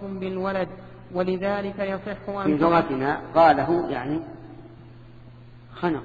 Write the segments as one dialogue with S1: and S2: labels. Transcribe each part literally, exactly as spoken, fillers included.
S1: بالولد، ولذلك يصح أن
S2: في لغتنا قاله يعني خنق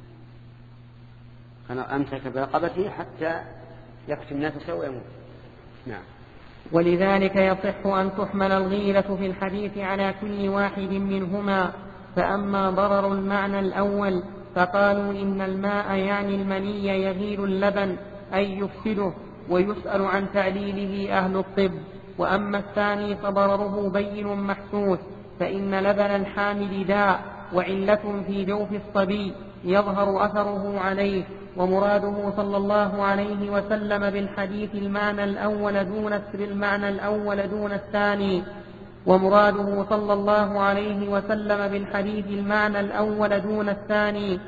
S2: خنق أمسك برقبته حتى يكتم نفسه ويموت. نعم.
S1: ولذلك يصح أن تحمل الغيلة في الحديث على كل واحد منهما. فأما ضرر المعنى الأول فقالوا إن الماء يعني المني يغيل اللبن أي يفسده، ويسأل عن تعليله أهل الطب. وأما الثاني فضرره بين محسوس، فإن لبن الحامل داء وعلة في جوف الصبي يظهر أثره عليه. ومراده صلى الله عليه وسلم بالحديث المعنى الأول دون المعنى الأول دون الثاني ومراده صلى الله عليه وسلم بالحديث المعنى الأول دون الثاني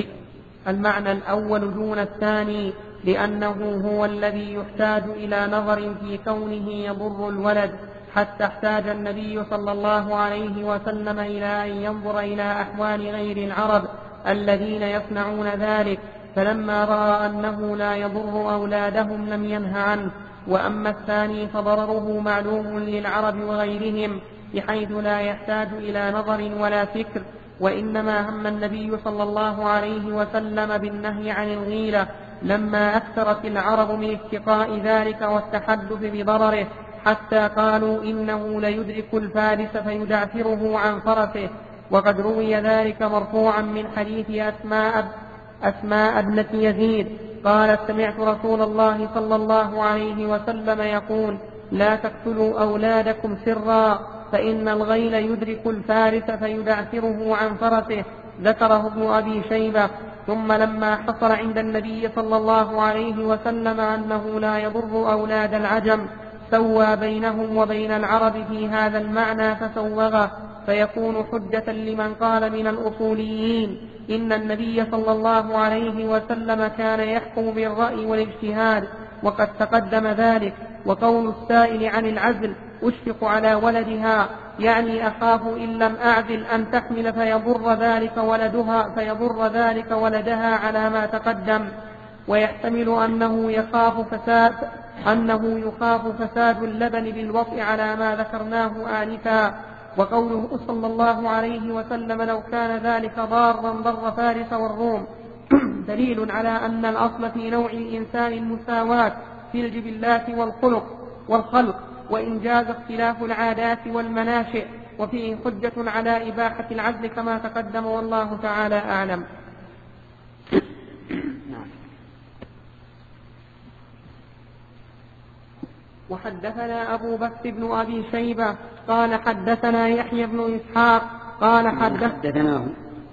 S1: المعنى الأول دون الثاني لأنه هو الذي يحتاج إلى نظر في كونه يضر الولد، حتى احتاج النبي صلى الله عليه وسلم إلى أن ينظر إلى أحوال غير العرب الذين يصنعون ذلك، فلما رأى أنه لا يضر أولادهم لم ينه عنه. وأما الثاني فضرره معلوم للعرب وغيرهم بحيث لا يحتاج إلى نظر ولا فكر، وإنما هم النبي صلى الله عليه وسلم بالنهي عن الغيلة لما أكثرت العرب من اتقاء ذلك والتحدث بضرره، حتى قالوا إنه ليدرك الفارس فيدعثره عن فرسه. وقد روي ذلك مرفوعا من حديث أسماء أسماء ابنة يزيد قالت سمعت رسول الله صلى الله عليه وسلم يقول لا تقتلوا أولادكم سرا فإن الغيل يدرك الفارس فيدعثره عن فرسه. ذكره ابن أبي شيبة. ثم لما حصل عند النبي صلى الله عليه وسلم أنه لا يضر أولاد العجم سوى بينهم وبين العرب في هذا المعنى فسوغه، فيكون حجة لمن قال من الأصوليين إن النبي صلى الله عليه وسلم كان يحكم بالرأي والاجتهاد، وقد تقدم ذلك. وقول السائل عن العزل أشفق على ولدها يعني أخاف إن لم أعزل أن تحمل فيضر ذلك ولدها فيضر ذلك ولدها على ما تقدم. ويحتمل أنه يخاف فساد أنه يخاف فساد اللبن بالوطء على ما ذكرناه آنفا. وقوله صلى الله عليه وسلم لو كان ذلك ضارا ضر فارس والروم دليل على أن الأصل في نوع الإنسان المساواة في الجبلات والخلق والخلق وإن جاز اختلاف العادات والمناشئ، وفيه حجة على إباحة العزل كما تقدم والله تعالى أعلم. وحدثنا أبو بكر بن أبي شيبة قال حدثنا يحيى بن إسحاق قال
S2: حدثناه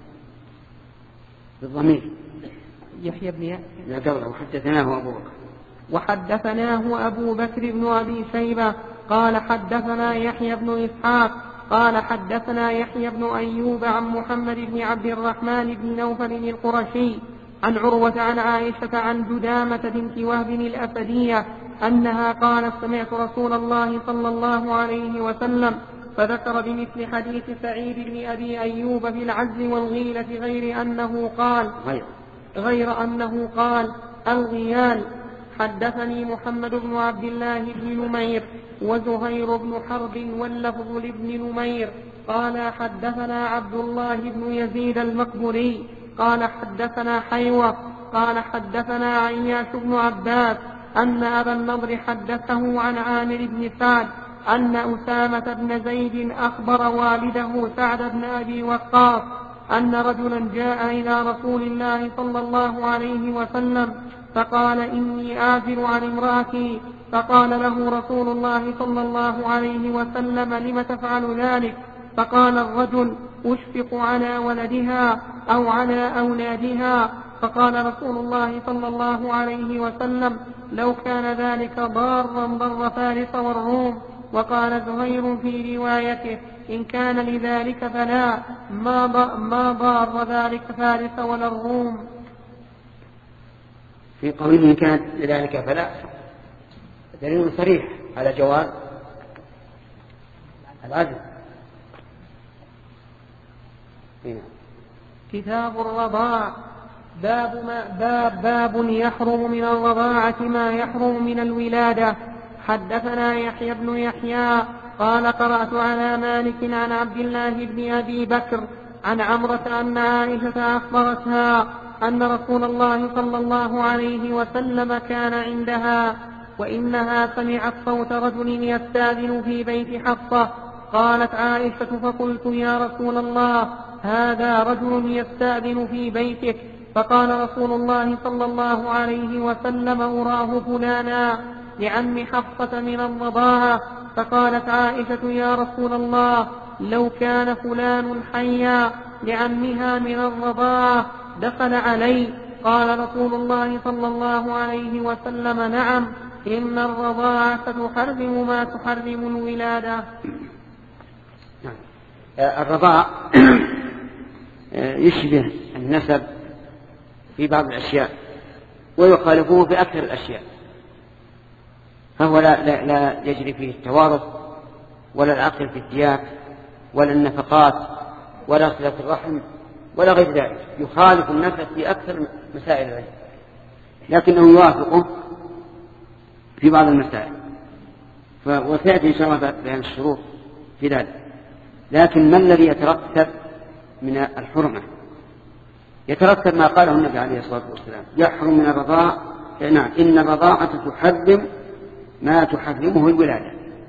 S2: بالضمير
S1: يحيى بن يحيى
S2: لا قبله وحدثناه أبو بكر
S1: وحدثناه أبو بكر بن أبي شيبة قال حدثنا يحيى بن إسحاق قال حدثنا يحيى بن أيوب عن محمد بن عبد الرحمن بن نوفل القرشي عن عروة عن عائشة عن جدامة بنت وهب الأسدية أنها قالت سمعت رسول الله صلى الله عليه وسلم فذكر بمثل حديث سعيد بن أبي أيوب في العزل والغيلة غير أنه قال غير أنه قال الغيال. حدثني محمد بن عبد الله بن نمير وزهير بن حرب واللفظ لابن نمير قال حدثنا عبد الله بن يزيد المقبري قال حدثنا حيوة قال حدثنا عياش بن عباس أن أبا النضر حدثه عن عامر بن سعد أن أسامة بن زيد أخبر والده سعد بن أبي وقاص أن رجلا جاء إلى رسول الله صلى الله عليه وسلم فقال إني آثر عن امرأتي، فقال له رسول الله صلى الله عليه وسلم لم تفعل ذلك؟ فقال الرجل أشفق على ولدها أو على أولادها. فقال رسول الله صلى الله عليه وسلم لو كان ذلك ضارا ضر فارس والروم. وقال زهير في روايته إن كان لذلك فلا ما ضار ذلك فارس ولا الروم.
S2: في قول إن كانت لذلك فلا دليل صريح على جواز العدل.
S1: كتاب الرضاع. باب, ما باب, باب يحرم من الرضاعة ما يحرم من الولادة. حدثنا يحيى بن يحيى قال قرأت على مالك عن عبد الله بن أبي بكر عن عمرة أن عائشة أخبرتها أن رسول الله صلى الله عليه وسلم كان عندها وإنها سمعت صوت رجل يستأذن في بيت حفصة. قالت عائشة فقلت يا رسول الله هذا رجل يستأذن في بيتك. فقال رسول الله صلى الله عليه وسلم أراه فلانا لعم حفصة من الرضاعة. فقالت عائشة يا رسول الله لو كان فلان حيا لعمها من الرضاعة دخل علي. قال رسول الله صلى الله عليه وسلم نعم إن الرضاعة تحرم ما تحرم الولادة.
S2: الرضاع يشبه النسب في بعض الأشياء ويخالفه في أكثر الأشياء، فهو لا, لا, لا يجري فيه التوارث ولا العقل في الديات ولا النفقات ولا صلة الرحم ولا غير ذلك، يخالف النسب في أكثر مسائل العلم، لكنه يوافقه في بعض المسائل، وسيأتي إن شاء الله بيان الشروط في ذلك. لكن ما الذي يترتب من الحرمة؟ يترتب ما قاله النبي عليه الصلاة والسلام يحرم من الرضاع، نعم إن الرضاعة تحرم ما تحرمه الولادة،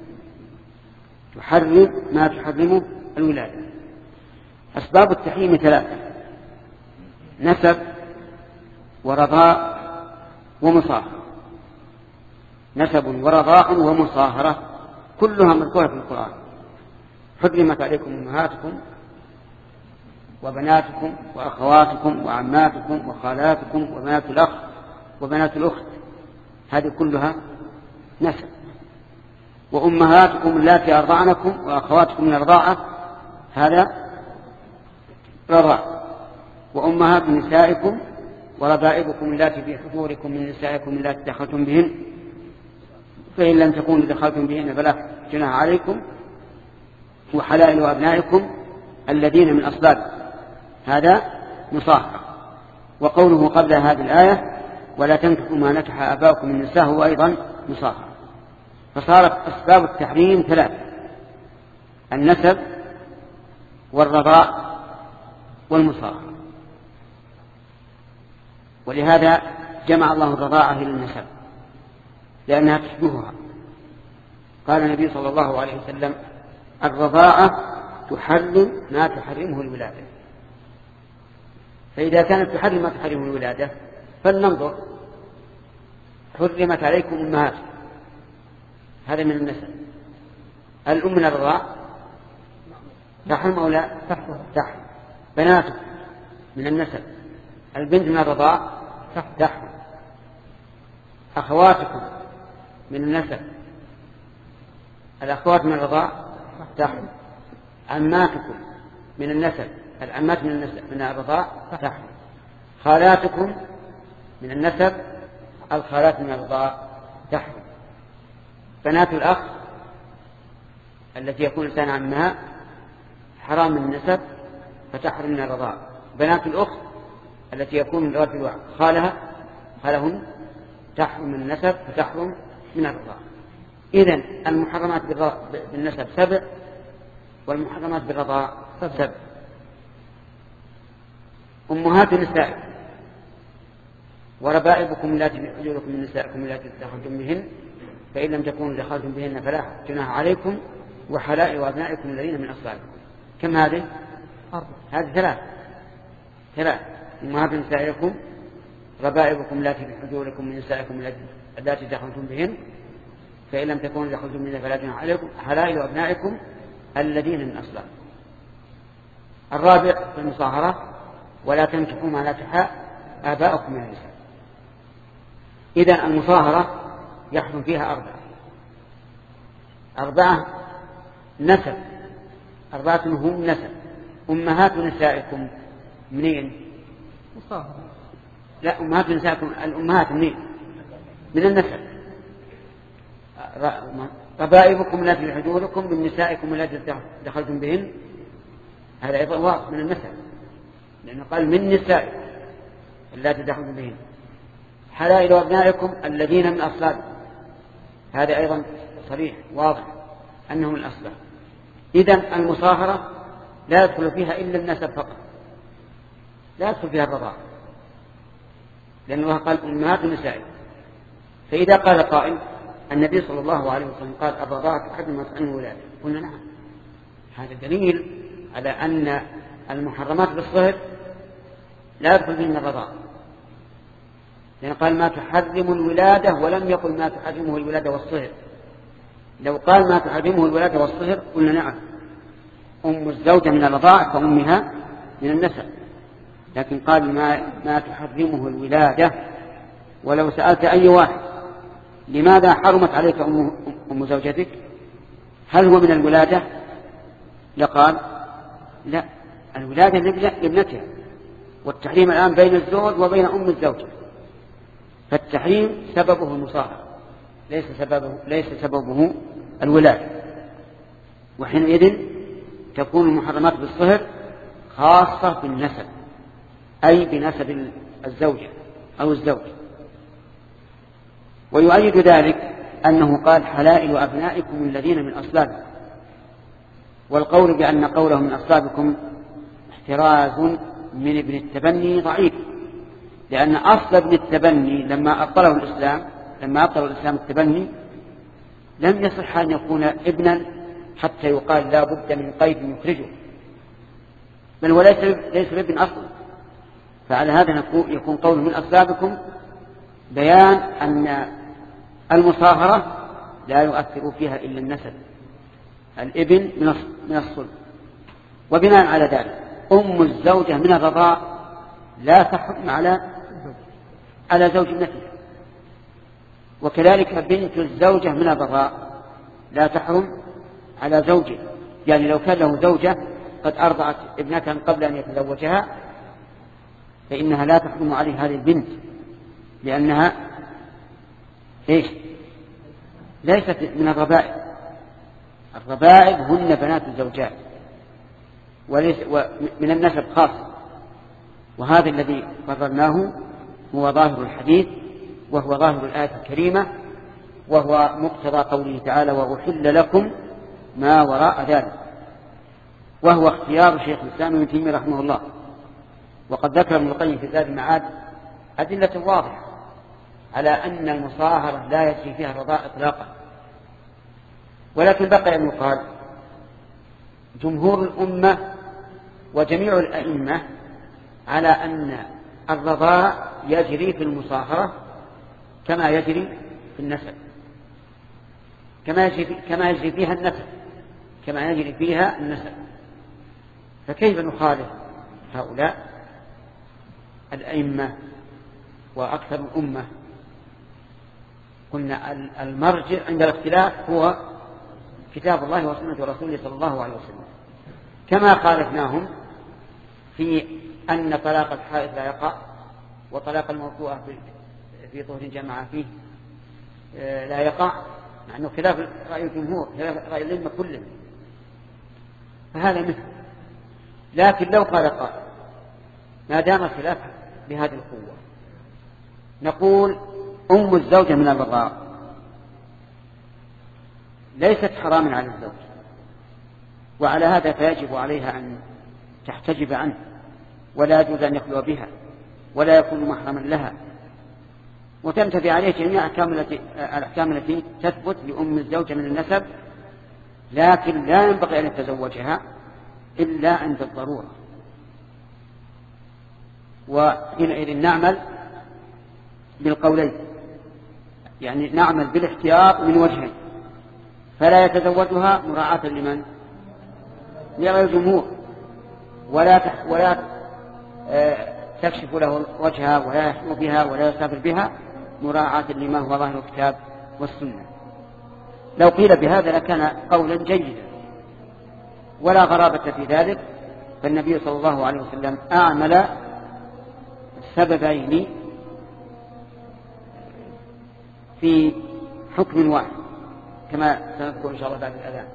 S2: تحرم ما تحرمه الولادة. أسباب التحريم ثلاثة: نسب ورضاع ومصاهرة. نسب ورضاع ومصاهرة كلها مذكورة في القرآن. حرمت عليكم أمهاتكم وبناتكم وأخواتكم وعماتكم وخالاتكم وبنات الأخ وبنات الأخت، هذه كلها نسب. وأمهاتكم اللاتي أرضعنكم وأخواتكم من الرضاعة، هذا رضاع. وأمهات نسائكم وربائبكم اللاتي في حضوركم من نسائكم اللاتي دخلتم بهن، فإن لم تكونوا دخلتم بهن فلا جناح عليكم. وحلائل أبنائكم الذين من أصلابكم، هذا مصاهرة. وقوله قبل هذه الآية ولا تنكحوا ما نكح آباؤكم من النساء هو أيضا مصاهرة. فصارت أسباب التحريم ثلاثة: النسب والرضاع والمصاهرة. ولهذا جمع الله الرضاعة إلى النسب لأنها تشبهها. قال النبي صلى الله عليه وسلم الرضاعة تحرم ما تحرمه الولادة. فإذا كانت تحرم ما تحرمه الولادة فلننظر. حرمت عليكم أمهاتكم، هذا من النسب. الأم من الرضاع تحرم أو لا؟ تحرم. بناتكم من النسب. البنت من الرضاع تحرم. أخواتكم من النسب. الأخوات من الرضاع تحرم. عماتكم من النسب. العمات من النسب من الرضاع تحرم. خالاتكم من النسب. الخالات من الرضاع تحرم. بنات الأخ التي يكون لسان عمها حرام من النسب فتحرم من الرضاع. بنات الأخت التي يكون الرجل خالها خالهن تحرم من النسب فتحرم من الرضاع. إذن المحرمات بالنسب سبع والمحرمات بالرضاع سبع. أمهات نسائكم وربائبكم اللاتي في حجوركم من نسائكم اللاتي دخلتم بهن، فإن لم تكونوا دخلتم بهن فلا جناح عليكم. وحلائل أبنائكم الذين من أصلابكم. كم هذه؟ هذه ثلاث ثلاث أمهات نسائكم ربائبكم اللاتي في حجوركم من نسائكم اللاتي دخلتم بهن، فإن لم تكونوا دخلتم بهن فلا جناح عليكم. حلائل أبنائكم الذين من أصلابكم. الرابع في المصاهرة ولا تنكحوا ما نكح آباؤكم من النساء. إذن المصاهرة يحرم فيها أربعة أربعة نسب. أربعة هم نسب. أمهات نسائكم منين؟
S1: مصاهرة.
S2: لا، أمهات نسائكم الأمهات منين؟ من النسب. ربائبكم التي في حجوركم من نسائكم التي دخلتم بهن، هذا أيضا واضح من النسب لأنه قال من نسائكم التي دخلتم بهن. حلائل أبنائكم الذين من أصلابكم، هذا أيضا صريح واضح أنه من الأصلح. إذن المصاهرة لا يدخل فيها إلا النسب فقط، لا يدخل فيها الرضاعة، لأن الله قال أمهات النساء. فإذا قال قائل النبي صلى الله عليه وسلم قال الرضاعة تحرم وتحرم الولادة، قلنا نعم، هذا دليل على أن المحرمات بالصهر لا يدخل فيهن الرضاعة، لأن قال ما تحرم الولادة ولم يقل ما تحرمه الولادة والصهر. لو قال ما تحرمه الولادة والصهر قلنا نعم، أم الزوجة من الرضاعة كأمها من النسب، لكن قال ما, ما تحرمه الولادة. ولو سألت أي واحد لماذا حرمت عليك أم, أم زوجتك، هل هو من الولادة؟ لقال لا، الولادة لابنتها، والتحريم الآن بين الزوج وبين أم الزوجة، فالتحريم سببه المصاهرة ليس سببه, ليس سببه الولادة. وحينئذ تكون المحرمات بالصهر خاصة بالنسب، أي بنسب الزوجة أو الزوج. ويؤيد ذلك أنه قال حلائل أبنائكم الذين من أصلابكم، والقول بأن قوله من أصلابكم احتراز من ابن التبني ضعيف، لأن أصل ابن التبني لما أبطله الإسلام لما أبطل الإسلام التبني لم يصح أن يكون ابنا حتى يقال لا بد من قيد يخرجه، بل هو ليس ليس ابن أصلا. فعلى هذا يكون قول من أصلابكم بيان أن المصاهرة لا يؤثر فيها إلا النسب، الابن من الصلب. وبناء على ذلك أم الزوجة من الرضاع لا تحرم على على زوج ابنتها، وكذلك بنت الزوجة من الرضاع لا تحرم على زوجه. يعني لو كان له زوجة قد أرضعت ابنة قبل أن يتزوجها فإنها لا تحرم عليه هذه البنت، لأنها إيش؟ ليست من الربائب. الربائب هن بنات الزوجات وليس من النسب خاص، وهذا الذي قررناه هو ظاهر الحديث وهو ظاهر الآية الكريمة، وهو مقتضى قوله تعالى وأحل لكم ما وراء ذلك، وهو اختيار شيخ الإسلام ابن تيمية رحمه الله. وقد ذكر ابن القيم في زاد المعاد أدلة واضحة على أن المصاهرة لا يجري فيها الرضاء إطلاقا. ولكن بقي أن يقال جمهور الأمة وجميع الأئمة على أن الرضاء يجري في المصاهرة كما يجري في النسب، كما يجري, كما يجري فيها النسب كما يجري فيها النسب. فكيف نخالف هؤلاء الأئمة وأكثر الأمة؟ قلنا المرجع عند الاختلاف هو كتاب الله وسنة رسوله صلى الله عليه وسلم، كما خالفناهم في أن طلاق الحائض لا يقع وطلاق الموضوع في طهر جماعة فيه لا يقع، مع أنه خلاف رأي الجمهور خلاف رأي الأئمة كلهم، فهذا مثل. لكن لو قال قائل ما دام الخلاف بهذه القوة نقول أم الزوجة من الرضاع ليست حراما على الزوج، وعلى هذا فيجب عليها أن تحتجب عنه، ولا يجوز أن يخلو بها ولا يكون محرما لها، وتنتفي عليه جميع الأحكام التي تثبت لأم الزوجة من النسب، لكن لا ينبغي أن يتزوجها إلا عند الضرورة. وحينئذ نعمل بالقولين، يعني نعمل بالاحتياط من وجهين، فلا يتزوجها مراعاة لمن؟ لغير الجمهور، ولا تح ولا تكشف له وجهها ولا يحمو بها ولا يسافر بها مراعاة لما هو ظاهر الكتاب والسنة. لو قيل بهذا لكان قولا جيدا ولا غرابة في ذلك، فالنبي صلى الله عليه وسلم أعمل سببين في حكم واحد كما سنذكر إن شاء الله بعد الأذان.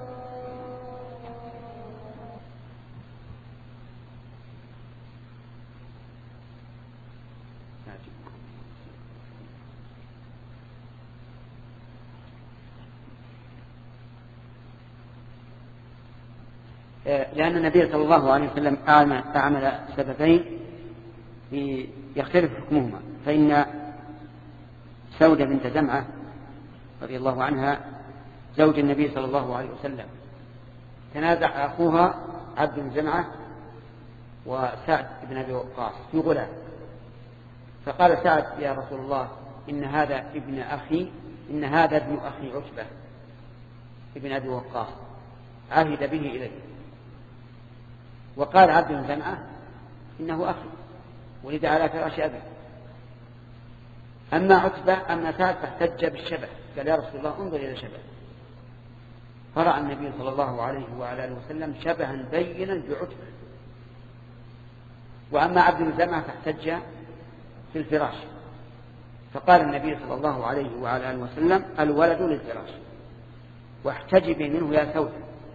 S2: لأن النبي صلى الله عليه وسلم أعمل سببين يختلف حكمهما. فإن سودة بنت زمعة رضي الله عنها زوج النبي صلى الله عليه وسلم تنازع أخوها عبد بن زمعة وسعد بن أبي وقاص في غلام، فقال سعد يا رسول الله إن هذا ابن أخي إن هذا ابن أخي عتبة ابن أبي وقاص عهد به إليه. وقال عبد بن زمعة إنه أخي ولد على فراش أبي. أما عتبة أما سعد فاحتج بالشبه، قال يا رسول الله انظر إلى شبه، فرأى النبي صلى الله عليه وعلى آله وسلم شبها بينا بعتبة. وأما عبد بن زمعة فاحتج في الفراش، فقال النبي صلى الله عليه وعلى آله وسلم الولد للفراش واحتجبي منه يا سودة.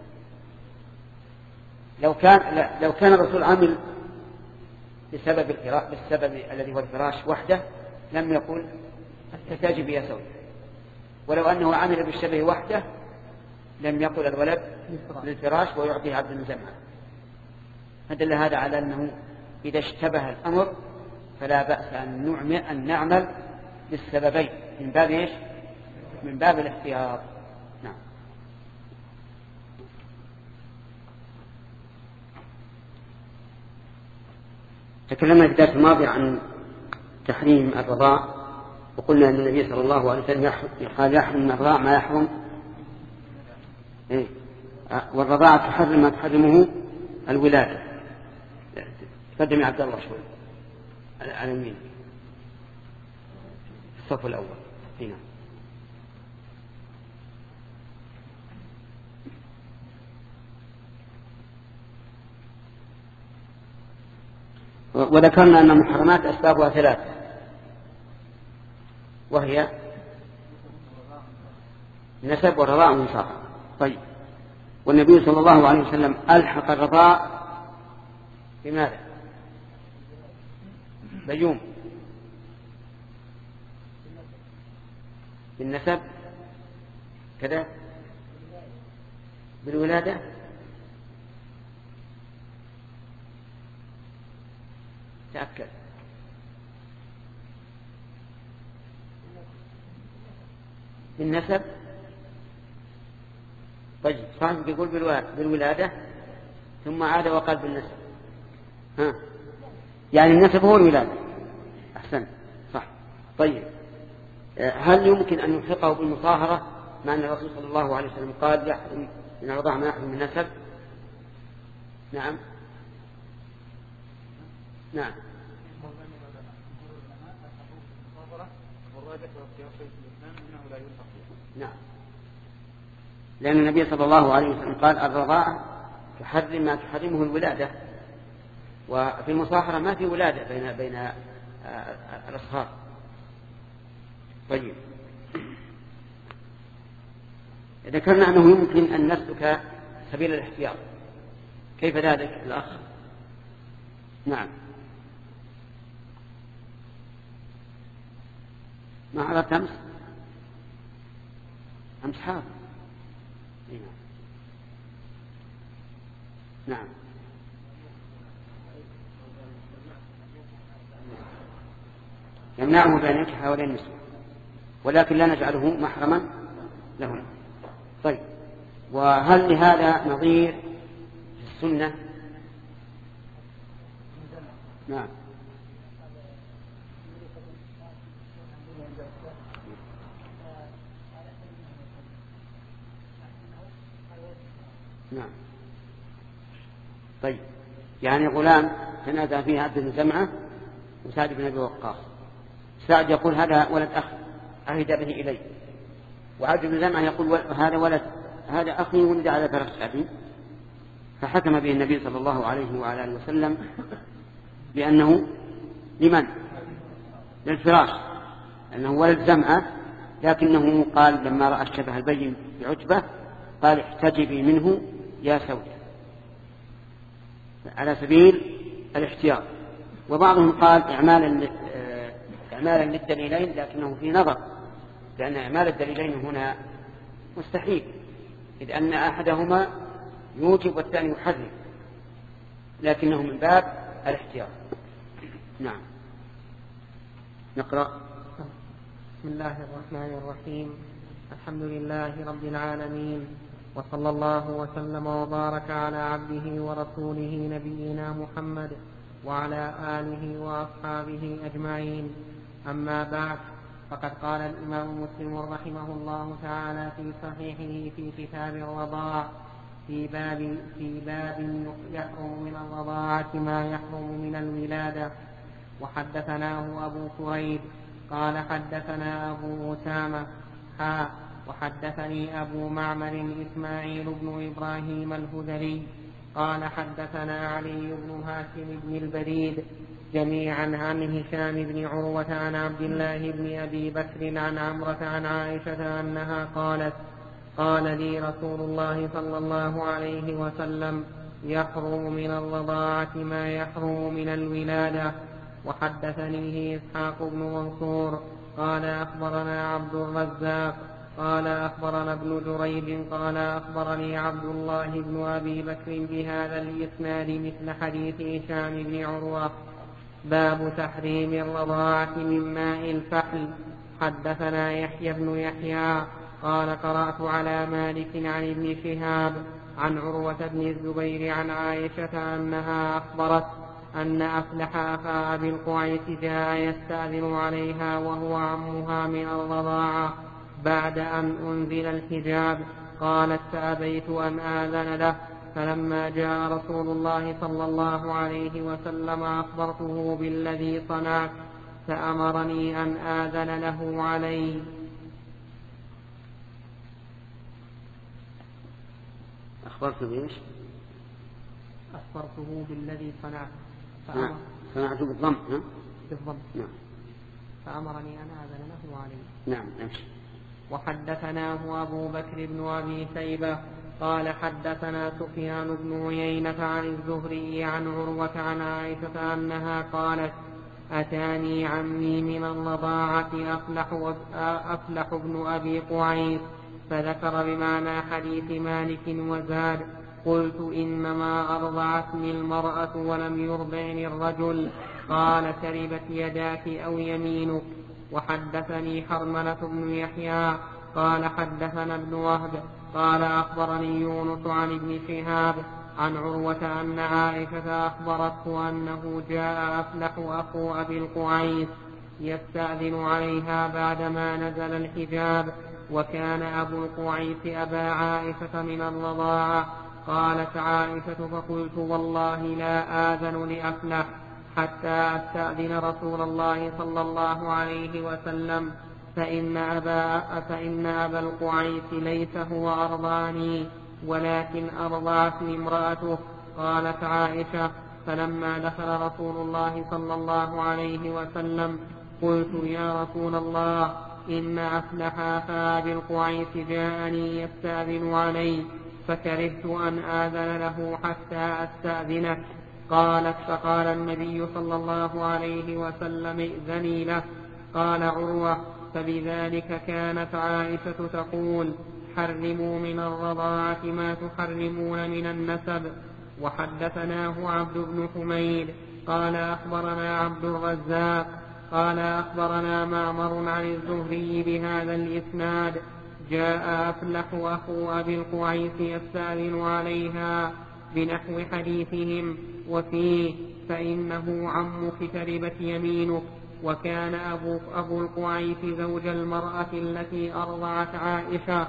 S2: لو كان لو كان الرسول عمل بسبب الفراش بالسبب الذي هو الفراش وحده لم يقل احتجبي يا سودة، ولو أنه عمل بالشبه وحده لم يقل الولد للفراش ويعطي عبد بن زمعة. فدل هذا على أنه إذا اشتبه الأمر فلا بأس أن نعمل بالسببين من باب إيش؟ من باب الاحتياط. نعم. تكلمنا في الدرس الماضي عن تحريم الرضاع، وقلنا أن النبي صلى الله عليه وسلم قال يحرم من الرضاع ما يحرم إيه؟ والرضاعة تحرم ما تحرمه الولادة. تقدم يا عبد الله شوي على اليمين الصف الأول هنا. وذكرنا أن المحرمات أسبابها ثلاثة، وهي نسب والرضاع والمصاهرة. طيب، والنبي صلى الله عليه وسلم ألحق الرضاع بماذا؟ بيوم بالنسب كذا بالولادة تأكد بالنسب. طيب صاحب بيقول بالولادة ثم عاد وقال بالنسب. ها يعني النسب هو الولادة. أحسن صح. طيب هل يمكن أن يلحقه بالمصاهرة مع أن الرسول صلى الله عليه وسلم قال يحرم من الرضاع ما يحرم من النسب؟ نعم نعم نعم لأن النبي صلى الله عليه وسلم قال الرضاعة تحرم ما تحرمه الولادة، وفي المصاهرة ما في ولادة بين بين الأصهار. طيب ذكرنا أنه يمكن أن نسلك سبيل الاحتياط، كيف ذلك الأخ؟ نعم ما عرفت أمس أمس حاضر. نعم يمنعه بأن ينكح هؤلاء النسوة، ولكن لا نجعله محرما لهم. طيب وهل لهذا نظير في السنة؟ نعم نعم طيب يعني غلام تنازع فيه عبد بن زمعة وسعد بن أبي وقاص. سعد يقول هذا ولد أخي عهد به إلي، وعبد بن زمعة يقول هذا ولد هذا أخي ولد على فراش أبي، فحكم به النبي صلى الله عليه وعلى آله وسلم بأنه لمن؟ للفراش، أنه ولد زمعة، لكنه قال لما رأى الشبه البين بعتبة قال احتجبي منه يا سودة على سبيل الاحتياط. وبعضهم قال إعمالا إعمالا للدليلين، لكنه في نظر، لأن إعمال الدليلين هنا مستحيل، إذ أن أحدهما يوجب والثاني يحرم، لكنه من باب الاحتياط. نعم. نقرأ.
S1: بسم الله الرحمن الرحيم. الحمد لله رب العالمين، وصلى الله وسلم وبارك على عبده ورسوله نبينا محمد وعلى آله وأصحابه أجمعين. أما بعد، فقد قال الإمام مسلم رحمه الله تعالى في صحيحه في كتاب الرضاع في باب في باب يحرم من الرضاعة ما يحرم من الولادة. وحدثناه أبو كريب قال حدثنا أبو أسامة حا وحدثني أبو معمر إسماعيل بن إبراهيم الهذلي قال حدثنا علي بن هاشم بن البريد جميعا عن هشام بن عروة عن عبد الله بن أبي بكر عن عمرة عن عائشة أنها قالت قال لي رسول الله صلى الله عليه وسلم يحرم من الرضاعة ما يحرم من الولادة. وحدثنيه إسحاق بن منصور قال أخبرنا عبد الرزاق قال أخبرنا ابن جريج قال أخبرني عبد الله بن أبي بكر بهذا الإسناد مثل حديث هشام بن عروة. باب تحريم الرضاعة من ماء الفحل. حدثنا يحيى بن يحيى قال قرأت على مالك عن ابن شهاب عن عروة بن الزبير عن عائشة أنها أخبرت أن أفلح أخا أبي القعيس جاء يستأذن عليها وهو عمها من الرضاعة بعد أن أنزل الحجاب. قالت فأبيت أن آذن له، فلما جاء رسول الله صلى الله عليه وسلم أخبرته بالذي صنعت فأمرني أن آذن له عليه.
S2: أخبرته بإيش؟
S1: أخبرته بالذي صنعت
S2: نعم. صنعت بالضم.
S1: بالضم.
S2: نعم.
S1: فأمرني أن آذن له عليه.
S2: نعم. نمشي.
S1: وحدثناه أبو بكر بن أبي شيبة قال حدثنا سفيان بن عيينة عن الزهري عن عروة عن عائشة أنها قالت أتاني عمي من الرضاعة أفلح, أفلح بن أبي قعيس فذكر بمعنى حديث مالك وزاد قلت إنما أرضعتني المرأة ولم يرضعني الرجل. قال تربت يداك أو يمينك. وحدثني حرملة بن يحيى قال حدثنا ابن وهب قال أخبرني يونس عن ابن شهاب عن عروة أن عائشة أخبرته أنه جاء أفلح أخو أبي القعيس يستأذن عليها بعدما نزل الحجاب، وكان أبو القعيس أبا عائشة من الرضاعة. قالت عائشة فقلت والله لا آذن لأفلح حتى أستأذن رسول الله صلى الله عليه وسلم، فإن أبا, فإن أبا القعيس ليس هو أرضاني ولكن أرضعتني امرأته. قالت عائشة فلما دخل رسول الله صلى الله عليه وسلم قلت يا رسول الله إن أفلح أخا أبي القعيس جاءني يستأذن علي فكرهت أن آذن له حتى أستأذنه. قالت فقال النبي صلى الله عليه وسلم ائذني له. قال عروة فبذلك كانت عائشة تقول حرموا من الرضاعة ما تحرمون من النسب. وحدثناه عبد بن حميد قال أخبرنا عبد الرزاق قال أخبرنا معمر عن الزهري بهذا الإسناد جاء أفلح أخو أبي القعيس يستأذن عليها بنحو حديثهم وفيه فإنه عمك تربت يمينك. وكان أبو, أبو القعيس زوج المرأة التي أرضعت عائشة.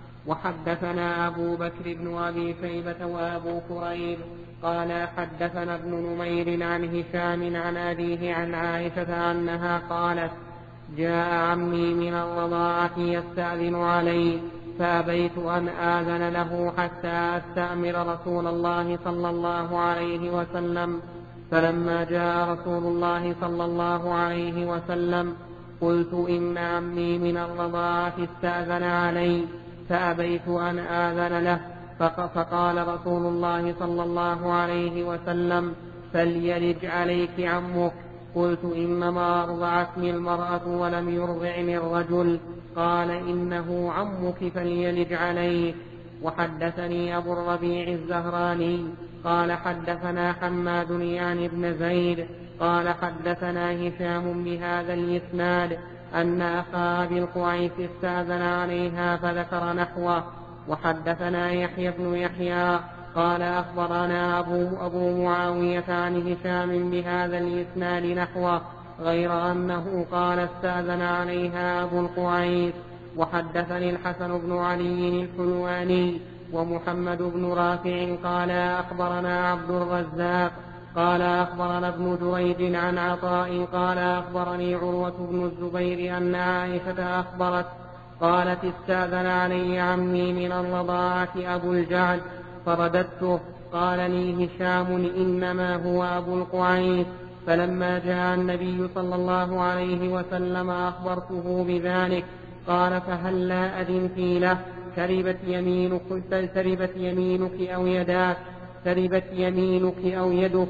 S1: وحدثنا أبو بكر بن أبي شيبة وأبو كريب قال حدثنا ابن نمير عن هشام عن أبيه عن عائشة أنها قالت جاء عمي من الرضاعة يستأذن علي فأبيت أن آذن له حتى أستأمر رسول الله صلى الله عليه وسلم، فلما جاء رسول الله صلى الله عليه وسلم قلت إن عمي من الرضاعة استأذن علي فأبيت أن آذن له، فقال رسول الله صلى الله عليه وسلم فليلج عليك عمك. قلت إنما أرضعتني المرأة ولم يرضعني الرجل. قال إنه عمك فليلج عليك. وحدثني أبو الربيع الزهراني قال حدثنا حماد يعني بن زيد قال حدثنا هشام بهذا الإسناد أن أخا أبي القعيس استأذن عليها فذكر نحوه. وحدثنا يحيى بن يحيى قال أخبرنا أبو, أبو معاوية عن هشام بهذا الإسناد نحوه غير أنه قال استأذن عليها أبو القعيس. وحدثني الحسن بن علي الحلواني ومحمد بن رافع قال أخبرنا عبد الرزاق قال أخبرنا ابن جريج عن عطاء قال أخبرني عروة بن الزبير أن عائشة أخبرت قالت استأذن علي عمي من الرضاعة أبو الجعد فرددته قال لي هشام إنما هو أبو القعيس. فلما جاء النبي صلى الله عليه وسلم أخبرته بذلك قال فهلا أذنت له تربت يمينك, تربت يمينك أو يداك تربت يمينك أو يدك.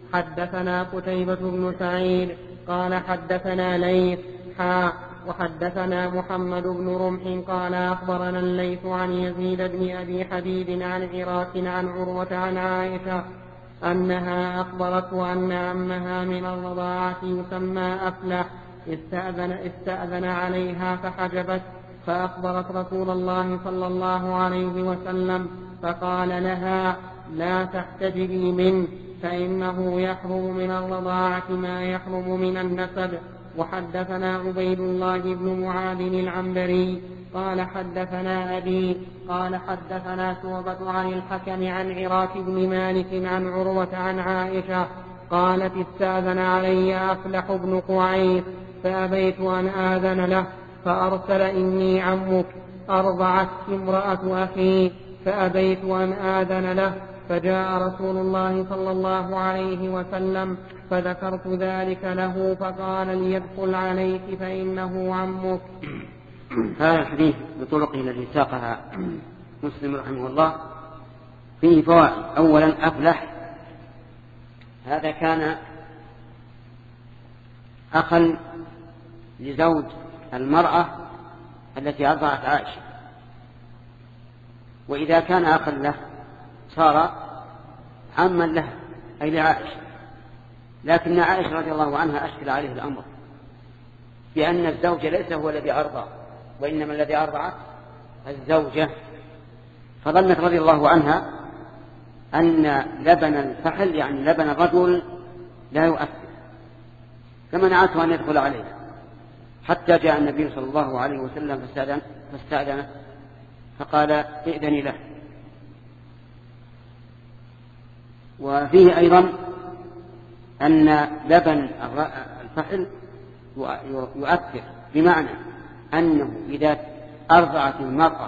S1: حدثنا قتيبة بن سعيد قال حدثنا ليث حاء وحدثنا محمد بن رمح قال أخبرنا الليث عن يزيد بن أبي حبيب عن عراك عن عروة عن عائشة أنها أخبرته أن عمها من الرضاعة يسمى أفلح استأذن, استأذن عليها فحجبت فأخبرت رسول الله صلى الله عليه وسلم فقال لها لا تحتجبي منه فإنه يحرم من الرضاعة ما يحرم من النسب. وحدثنا عبيد الله بن معاذ العنبري قال حدثنا أبي قال حدثنا شعبة عن الحكم عن عراك بن مالك عن عروة عن عائشة قالت استأذن علي أفلح بن قعيس فأبيت أن آذن له فأرسل إني عمك أرضعت امرأة أخي فأبيت أن آذن له فجاء رسول الله صلى الله عليه وسلم فذكرت ذلك له فقال ليدخل عليك فإنه عمك.
S2: هذا الحديث بطرقه التي ساقها مسلم رحمه الله فيه فوائد. أولا أفلح هذا كان أخا لزوج المرأة التي أرضعت عائشة، وإذا كان أخا له صار عما له أي لعائشة. لكن عائشة رضي الله عنها أشكل عليه الأمر بأن الزوج ليس هو الذي أرضع وإنما الذي أرضعت الزوجة، فظنت رضي الله عنها أن لبن الفحل يعني لبن الرجل لا يؤثر، فمنعته أن يدخل عليه حتى جاء النبي صلى الله عليه وسلم فاستأذن فاستأذن فقال ائذني له. وفيه أيضا أن لبن الفحل يؤثر، بمعنى أنه إذا أرضعت المرأة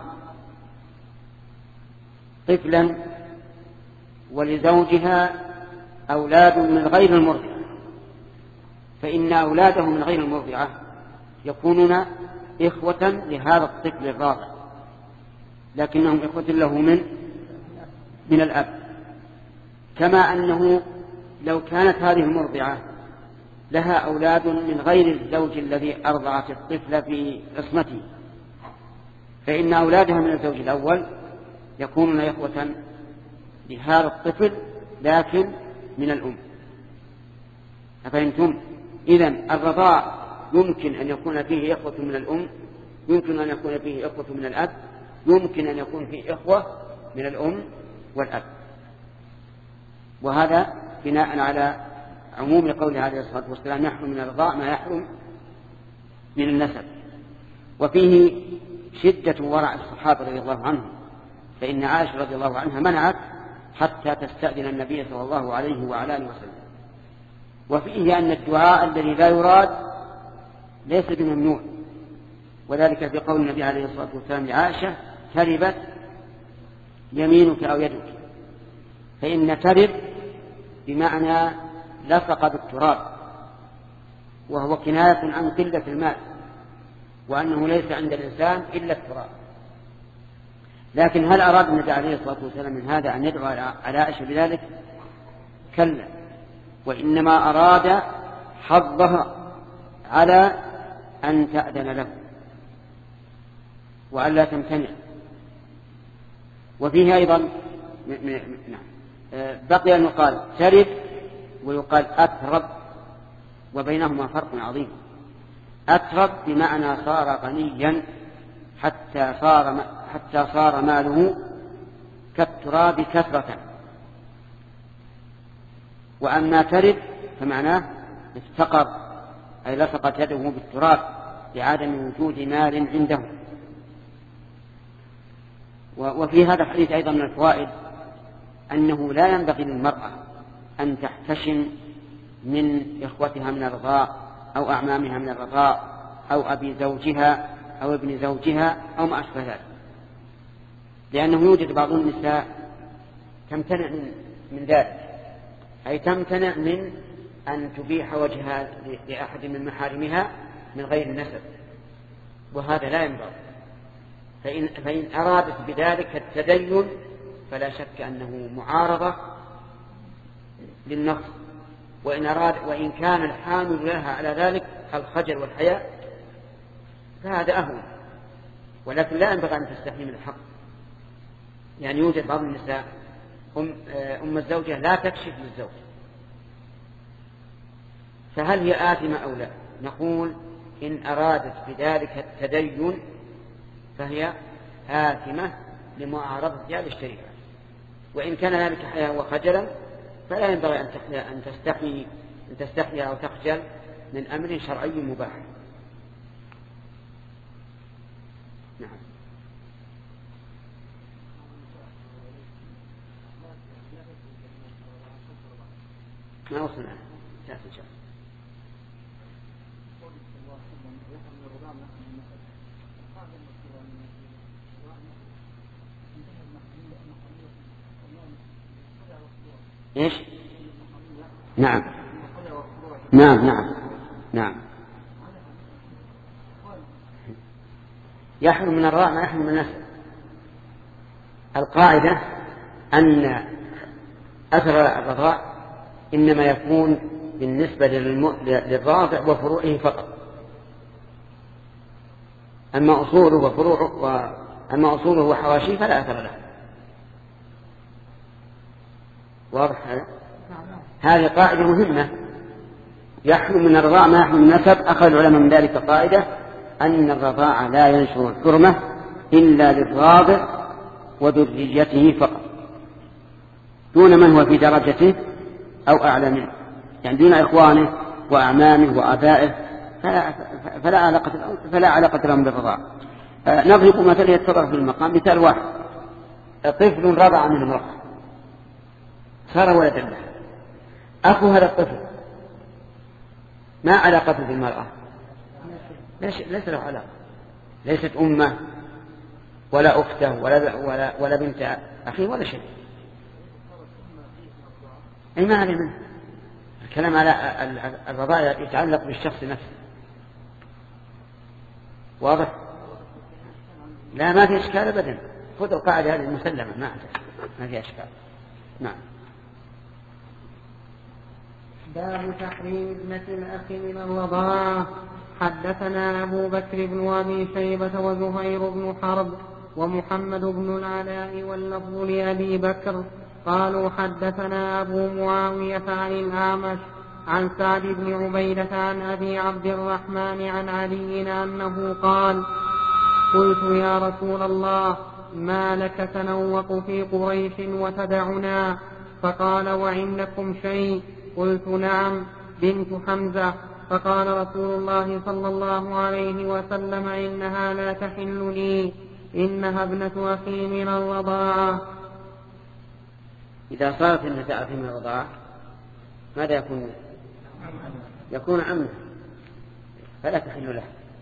S2: طفلا ولزوجها أولاد من غير المرضعة فإن أولادهم من غير المرضعة يكونون إخوة لهذا الطفل الراضع، لكنهم إخوة له من من الأب. كما أنه لو كانت هذه المرضعة لها أولاد من غير الزوج الذي أرضعت الطفل في عصمته فإن أولادها من الزوج الأول يكونون إخوة لهذا الطفل لكن من الأم. أفهمتم؟ إذن الرضاع يمكن أن يكون فيه إخوة من الأم، يمكن أن يكون فيه إخوة من الأب، يمكن أن يكون فيه إخوة من الأم والأب. وهذا بناء على عموم قوله عليه الصلاة والسلام يحرم من الرضاع ما يحرم من النسب. وفيه شدة ورع الصحابة رضي الله عنهم، فإن عائشة رضي الله عنها منعت حتى تستأذن النبي صلى الله عليه وعلى آله وسلم. وفيه أن الدعاء الذي لا يراد ليس بممنوع، وذلك في قول النبي عليه الصلاة والسلام لعائشة تربت يمينك أو يدك، فإن ترب بمعنى لصق بالتراب، وهو كناية عن قلة الماء وأنه ليس عند الإنسان إلا التراب. لكن هل أراد النبي عليه الصلاة والسلام من هذا أن يدعو على عائشة بذلك؟ كلا، وإنما أراد حظها على أن تأذن له وأن لا تمتنع. وفيه أيضا نعم بقي أن يقال ترد ويقال أترب، وبينهما فرق عظيم. أترب بمعنى صار غنيا حتى صار حتى صار ماله كالتراب كثرة، وأما ترد فمعناه افتقر، أي لصقت يده بالتراب لعدم وجود مال عنده. وفي هذا الحديث أيضا من الفوائد أنه لا ينبغي للمرأة أن تحتشم من إخوتها من الرضاع أو أعمامها من الرضاع أو أبي زوجها أو ابن زوجها أو ما أشبه ذلك، لأنه يوجد بعض النساء تمتنع من ذلك، أي تمتنع من أن تبيح وجهها لأحد من محارمها من غير النسب، وهذا لا ينبغي. فإن, فإن أرادت بذلك التدين فلا شك أنه معارضة للنص، وإن, أراد وإن كان الحامل لها على ذلك الخجل والحياء فهذا أهون، ولكن لا ينبغي أن تستحي من الحق. يعني يوجد بعض النساء أم, أم الزوجة لا تكشف للزوج، فهل هي آثمة أو لا؟ نقول إن أرادت بذلك التدين فهي آثمة لمعارضتها للشريعة، وإن كان ذلك حياء وخجلا فلا ينبغي أن تستحي أن تستحي أو تخجل من أمر شرعي مباح. نعم. ما وصلنا تأتي إن شاء الله. إيش؟ نعم نعم نعم نعم يحرم من الرضاع ما يحرم من النسب. القاعدة أن أثر الرضاع إنما يكون بالنسبة للراضع وفروعه فقط، أما أصوله وفروعه وأما أصوله وحواشيه فلا أثر له. واضح هذا؟ هذه قاعدة مهمة. يحرم من الرضاع ما يحرم من النسب. أخذ العلماء من ذلك قاعدة أن الرضاع لا ينشر الحرمة إلا للراضع وذريته فقط، دون من هو في درجته أو أعلى منه، يعني دون إخوانه وأعمامه وآبائه فلا, فلا علاقة فلا علاقة لهم بالرضاع. نضرب مثلا يتفرغ في المقام مثال واحد: طفل رضع من امرأة صار ولدا له، أخو هذا الطفل ما علاقته بالمرأة؟ ليس له علاقة، ليست أمه ولا أخته ولا, ولا, ولا بنت أخيه ولا شيء. أي ما عليه منه. الكلام على الرضاع يتعلق بالشخص نفسه. واضح؟ لا ما في إشكال أبدا. خذ القاعدة هذه المسلمة ما ما في إشكال. نعم.
S1: باب تحريم ابنة الأخ من الرضاعة. حدثنا أبو بكر بن أبي شيبة وزهير بن حرب ومحمد بن العلاء واللفظ لأبي بكر قالوا حدثنا أبو معاوية عن الأعمش عن سعد بن عبيدة عن أبي عبد الرحمن عن علي أنه قال: قلت يا رسول الله ما لك تنوق في قريش وتدعنا؟ فقال: وعندكم شيء؟ قلت: نعم، بنت حمزة. فقال رسول الله صلى الله عليه وسلم: إنها لا تحل لي، إنها ابنة أخي من الرضاعة.
S2: إذا صارت ابنة أخي من الرضاعة ماذا يكون؟ يكون عمه، فلا تحل له.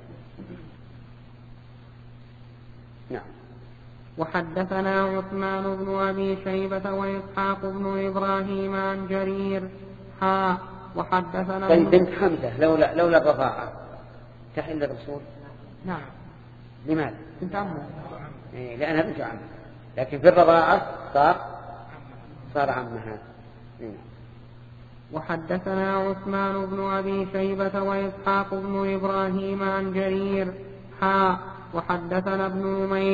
S2: نعم.
S1: وحدثنا عثمان بن أبي شيبة وإسحاق بن إبراهيم عن جرير ها وحدثنا
S2: بنت حمزة لولا لولا الرضاعة تحل الرسول؟
S1: نعم.
S2: لماذا؟
S1: بنت عمه.
S2: إيه لأنها بنت عمه، لكن في الرضاعة صار صار عمها. إيه.
S1: وحدثنا عثمان بن أبي شيبة وإسحاق بن إبراهيم عن جرير ها وحدثنا ابن نمير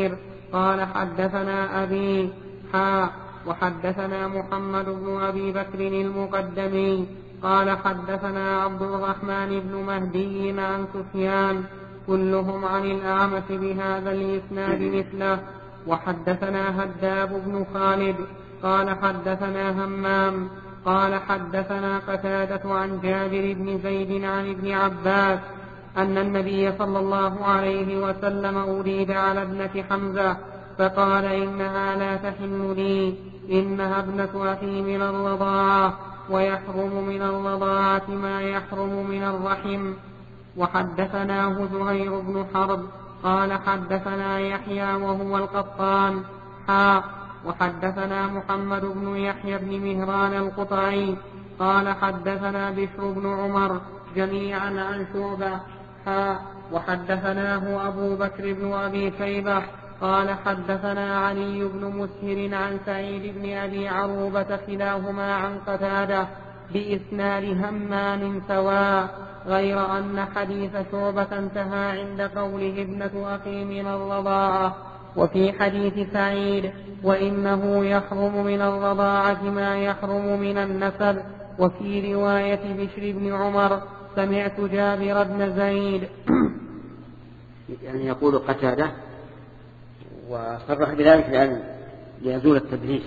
S1: قال حدثنا أبي حا وحدثنا محمد بن أبي بكر المقدمي قال حدثنا عبد الرحمن بن مهدي عن سفيان كلهم عن الأعمش بهذا الإسناد مثله. وحدثنا هداب بن خالد قال حدثنا همام قال حدثنا قتادة عن جابر بن زيد عن ابن عباس أن النبي صلى الله عليه وسلم أريد على ابنة حمزة فقال إنها لا تحل لي إنها ابنة أخي من الرضاعة ويحرم من الرضاعة ما يحرم من الرحم. وحدثناه زهير بن حرب قال حدثنا يحيى وهو القطان حا وحدثنا محمد بن يحيى بن مهران القطعي قال حدثنا بشر بن عمر جميعا عن شعبة حا وحدثناه أبو بكر بن أبي شيبة قال حدثنا علي بن مسهر عن سعيد بن أبي عروبة كلاهما عن قتادة بإسناد همام سواء غير أن حديث شعبة انتهى عند قوله ابنة أخي من الرضاعة. وفي حديث سعيد وإنه يحرم من الرضاعة ما يحرم من النسب. وفي رواية بشر بن عمر سمعت جابر بن زيد
S2: يعني يقول قتادة وصرح بذلك لأن ليزول التدليس.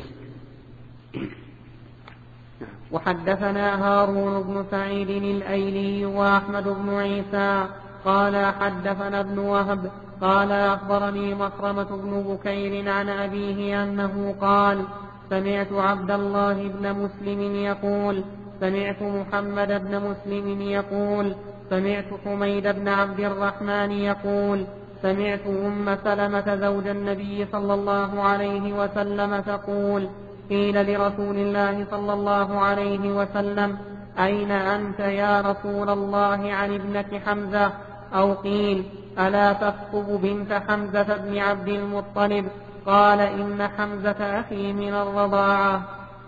S1: وحدثنا هارون بن سعيد الأيلي وأحمد بن عيسى قال حدثنا ابن وهب قال أخبرني مخرمة بن بكير عن أبيه أنه قال سمعت عبد الله بن مسلم يقول سمعت محمد بن مسلم يقول سمعت حميد بن عبد الرحمن يقول سمعت أم سلمة زوج النبي صلى الله عليه وسلم تقول قيل لرسول الله صلى الله عليه وسلم أين أنت يا رسول الله عن ابنة حمزة أو قيل ألا تخطب بنت حمزة بن عبد المطلب قال إن حمزة أخي من الرضاعة.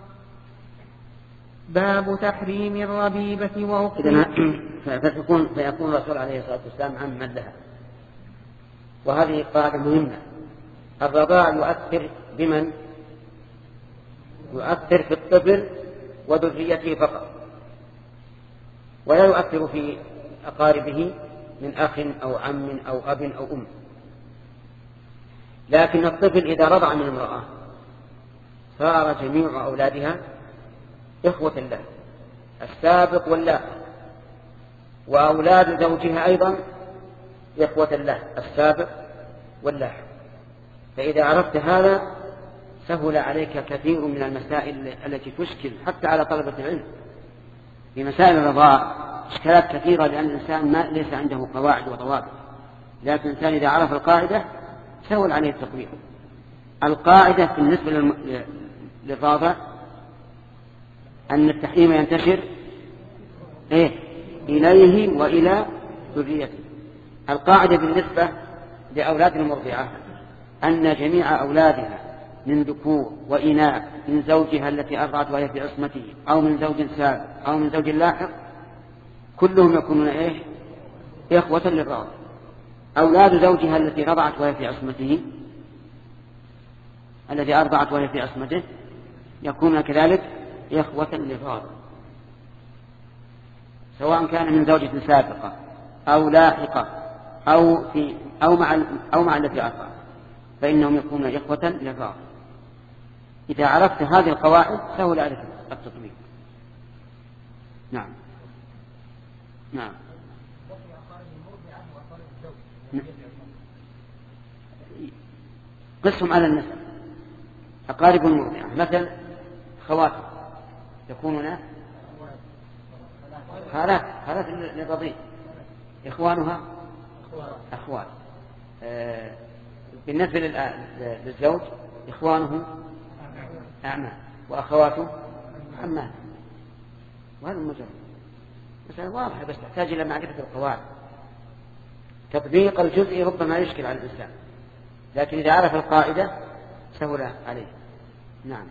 S1: باب تحريم الربيبة وأختها.
S2: فيكون فيكون الرسول عليه الصلاة والسلام عمّا لها. وهذه قاعدة مهمة. الرضاع يؤثر بمن؟ يؤثر في الطفل وذريته فقط ولا يؤثر في أقاربه من أخ أو عم أو أب أو أم. لكن الطفل إذا رضع من امرأة صار جميع أولادها إخوة له السابق واللاحق وأولاد زوجها أيضا إخوة له السابق واللاحق. فإذا عرفت هذا سهل عليك كثير من المسائل التي تشكل حتى على طلبة العلم. في مسائل الرضاع إشكالات كثيرة لأن الإنسان ما ليس عنده قواعد وضوابط، لكن الإنسان إذا عرف القاعدة سهل عليه التطبيق. القاعدة بالنسبة للرضاع أن التحريم ينتشر إيه؟ إليه وإلى ذريته. القاعدة بالنسبة لأولاد المرضعة أن جميع أولادها من ذكور وإناث من زوجها التي أرضعت وهي في عصمته أو من زوج سابق أو من زوج لاحق كلهم يكونون إيه؟ إخوة للرضع. أولاد زوجها التي رضعت وهي في عصمته الذي أرضعت وهي في عصمته يكونون كذلك إخوة للرضع سواء كان من زوجة سابقة أو لاحقة أو في أو مع أو مع التي أرضعت فإنهم يكونون إخوة للرضع. إذا عرفت هذه القواعد سهل عليك التطبيق. نعم نعم قسم على النسب. أقارب المرضعة مثل خواتم يكونون خالات خالات للرضيع إخوانها أخوات. آه بالنسبة للزوج إخوانه أعمام وأخواته عمات. وهذا المجرد مسألة واضحة بس تحتاج إلى معرفة القواعد. تطبيق الجزء ربما يشكل على الإنسان لكن إذا عرف القاعدة سهل عليه. نعم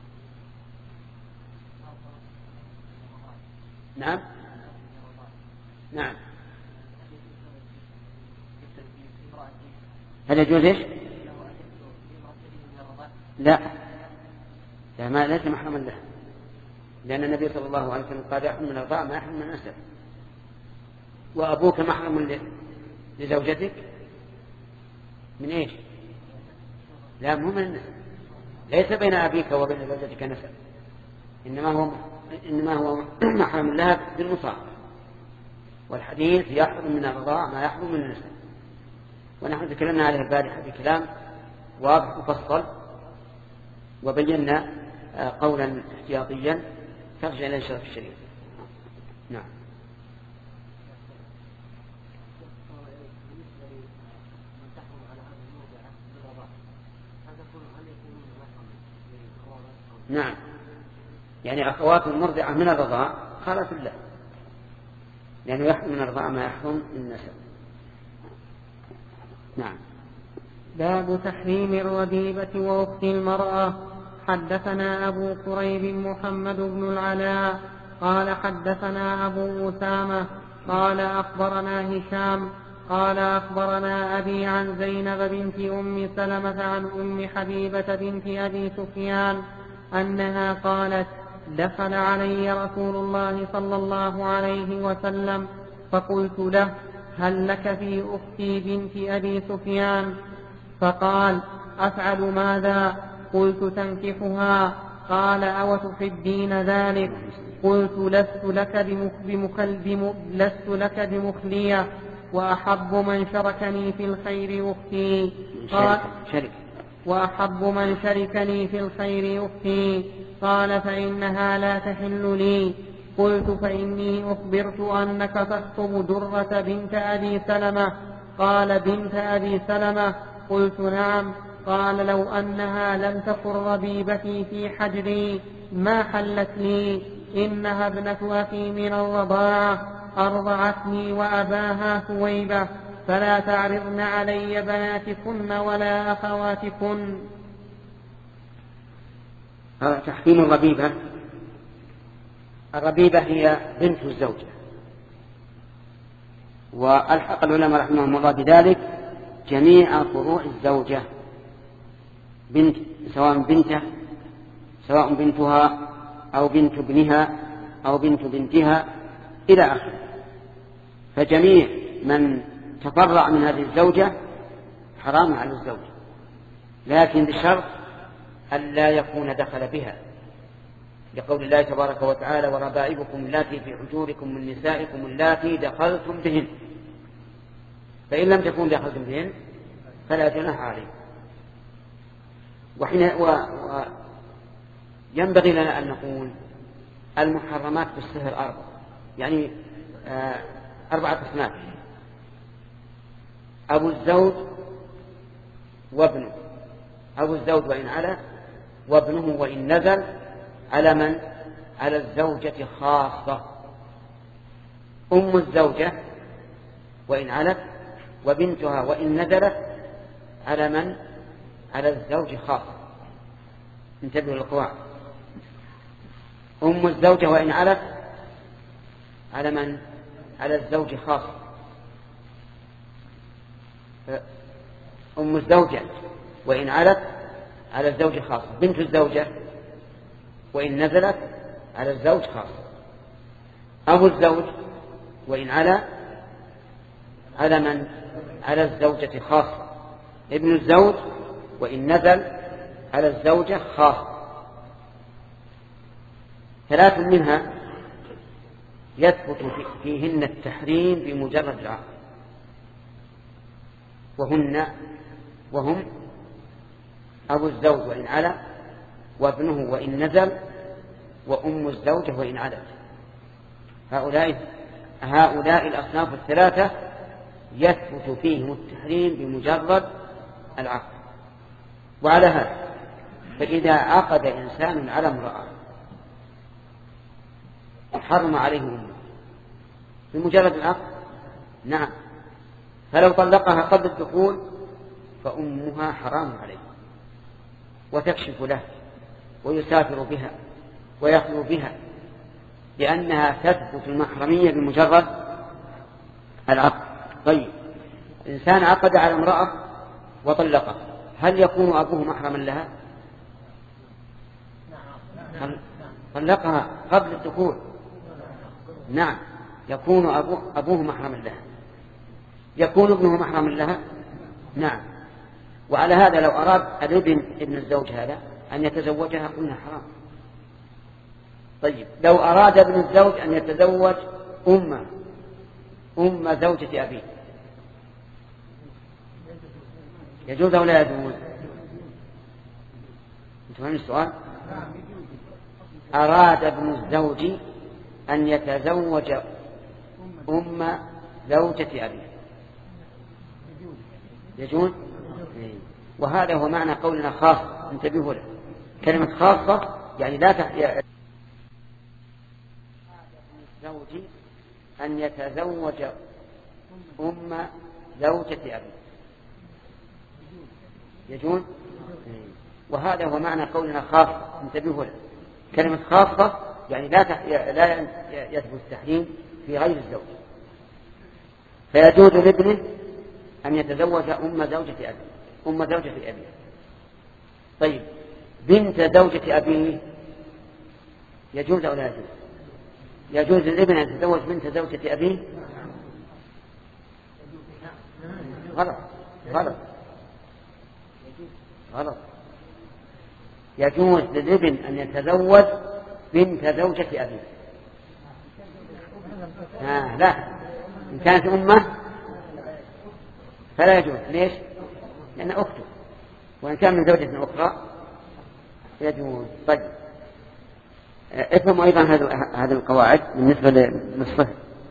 S2: نعم نعم هل يجوز إيش؟ لا لا ما ليس محرما له، لأن النبي صلى الله عليه وسلم قال يحرم من الرضاع ما يحرم من النسب. وأبوك محرم لزوجتك من إيش؟ لا مو من النسب، ليس بين أبيك وبين زوجتك نسب، إنما هو إنما هو محرم لها بالمصاهرة. والحديث يحرم من الرضاع ما يحرم من النسب، ونحن تكلمنا عليه البارحة بكلام واضح مفصل، وبينا قولا احتياطيا ترجع إلى شرف الشريف. نعم. نعم، يعني أخوات المرضعة من الرضاع خالة له، لأنه يحرم من الرضاع ما يحرم من النسب. نعم.
S1: باب تحريم الربيبة وأخت المرأة. حدثنا أبو كريب محمد بن العلاء قال حدثنا أبو أسامة قال أخبرنا هشام قال أخبرنا أبي عن زينب بنت أم سلمة عن أم حبيبة بنت أبي سفيان أنها قالت: دخل علي رسول الله صلى الله عليه وسلم فقلت له: هل لك في أختي بنت أبي سفيان؟ فقال: أفعل ماذا؟ قلت: تنكحها. قال: أو تحبين ذلك؟ قلت: لست لك بمخل لست لك بمخلية، وأحب من شركني في الخير أختي. قال: وأحب من شركني في الخير أختي. قال: فإنها لا تحل لي. قلت: فإني أخبرت أنك تخطب درة بنت أبي سلمة. قال: بنت أبي سلمة؟ قلت: نعم. قال: لو أنها لم تكن ربيبتي في حجري ما حلت لي، إنها ابنة أخي من الرضاعة، أرضعتني وأباها ثويبة، فلا تعرضن علي بناتكن ولا أخواتكن.
S2: تحكيم الربيبة. الربيبة هي بنت الزوجة، والحق العلماء رحمهم الله بذلك جميع فروع الزوجة، بنت سواء بنته سواء بنتها أو بنت ابنها أو بنت بنتها إلى آخره. فجميع من تفرع من هذه الزوجة حرام على الزوج، لكن بشرط ألا يكون دخل بها، لقول الله تبارك وتعالى: وربائبكم اللاتي في حجوركم من نسائكم اللاتي دخلتم بهن. فإن لم تكون دخلتم بهن فلا جناح عليكم. وحين وينبغي لنا أن نقول المحرمات بالسهر أربع، يعني آه أربعة أصناف: أبو الزوج وابنه، أبو الزوج وإن علا، وابنه وإن نزل، على من؟ على الزوجة خاصة. أم الزوجة وإن علت، وبنتها وإن نزلت، على من؟ على الزوج خاصة. انتبهوا للقواعد. أم الزوجة وإن علت على من؟ على الزوج خاصة. أم الزوجة وإن علت على الزوج خاصة. بنت الزوجة وإن نزلت على الزوج خاصة. أبو الزوج وإن علا على من؟ على الزوجة خاصة. ابن الزوج وإن نزل على الزوجة خاصة. ثلاث منها يثبت فيهن التحريم بمجرد العقد، وهن وهم أبو الزوج وإن علا، وابنه وإن نزل، وأم الزوجة وإن علت. هؤلاء هؤلاء الأصناف الثلاثة يثبت فيهم التحريم بمجرد العقد. وعلى هذا فإذا عقد إنسان على امرأة حرم عليه أمه بمجرد العقد، نعم، فلو طلقها قبل الدخول فأمها حرام عليه، وتكشف له ويسافر بها ويخلو بها، لأنها تثبت المحرمية بمجرد العقد. طيب، إنسان عقد على امرأة وطلقها، هل يكون أبوه محرما لها؟ طلقها قبل الدخول نعم يكون أبوه, أبوه محرما لها. يكون ابنه محرما لها نعم. وعلى هذا لو أراد الابن ابن الزوج هذا أن يتزوجها قلنا حرام. طيب لو أراد ابن الزوج أن يتزوج أم أم زوجة أبيه يجوز أو لا يجوز؟ انتم السؤال. أراد ابن الزوج أن يتزوج أم زوجة أبيه يجوز. وهذا هو معنى قولنا خاص. انتبهوا له كلمة خاصة يعني لا تحتاج الزوج أن يتزوج أم زوجة أبيه يجوز. وهذا هو معنى قولنا خاص. انتبهوا له كلمة خاصة يعني لا لا يثبت التحريم في غير الزوج. فيجوز لابنه أن يتزوج أم زوجة أبيه أم زوجة أبيه. طيب بنت زوجة أبيه يجوز أو لا يجوز؟ يجوز للابن أن يتزوج بنت زوجة أبيه؟ غلط غلط غلط. يجوز للابن أن يتزوج بنت زوجة أبيه. آه لا إن كانت أمه فلا يجوز. ليش؟ لأن أخته. وإن كان من زوجة أخرى يجوز. طيب افهموا أيضا هذه القواعد بالنسبة للصهر.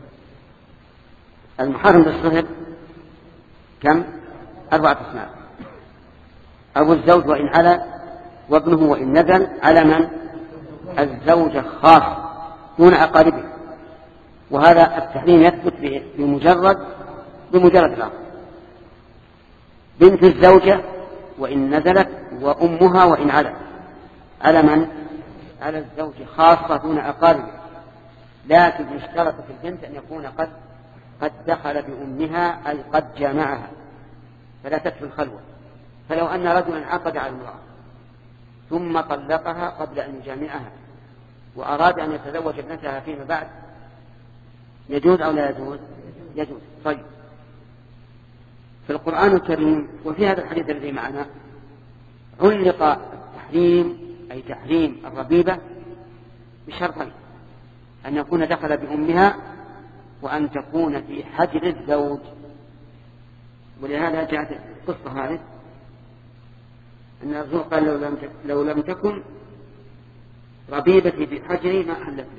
S2: المحرم بالصهر كم؟ أربعة أصناف. أبو الزوج وإن علا وابنه وإن نزل على من؟ الزوجة خاص دون أقاربه. وهذا التحريم يثبت بمجرد بمجرد الأمر. بنت الزوجة وإن نزلت وأمها وإن علا على من؟ على الزوج خاصة دون أقاربه. لكن يشترط في البنت أن يكون قد قد دخل بأمها أي قد جامعها فلا تكفي الخلوة. فلو أن رجلا عقد على المرأة ثم طلقها قبل أن يجامعها وأراد أن يتزوج ابنتها فيما بعد يجوز أو لا يجوز؟ يجوز. طيب في القرآن الكريم وفي هذا الحديث الذي معنا علق التحريم أي تحريم الربيبة بشرطين: أن يكون دخل بأمها وأن تكون في حجر الزوج. ولهذا جاءت القصة هذه أن الرسول قال لو لم لو لم تكن ربيبتي بحجري ما حلت لي.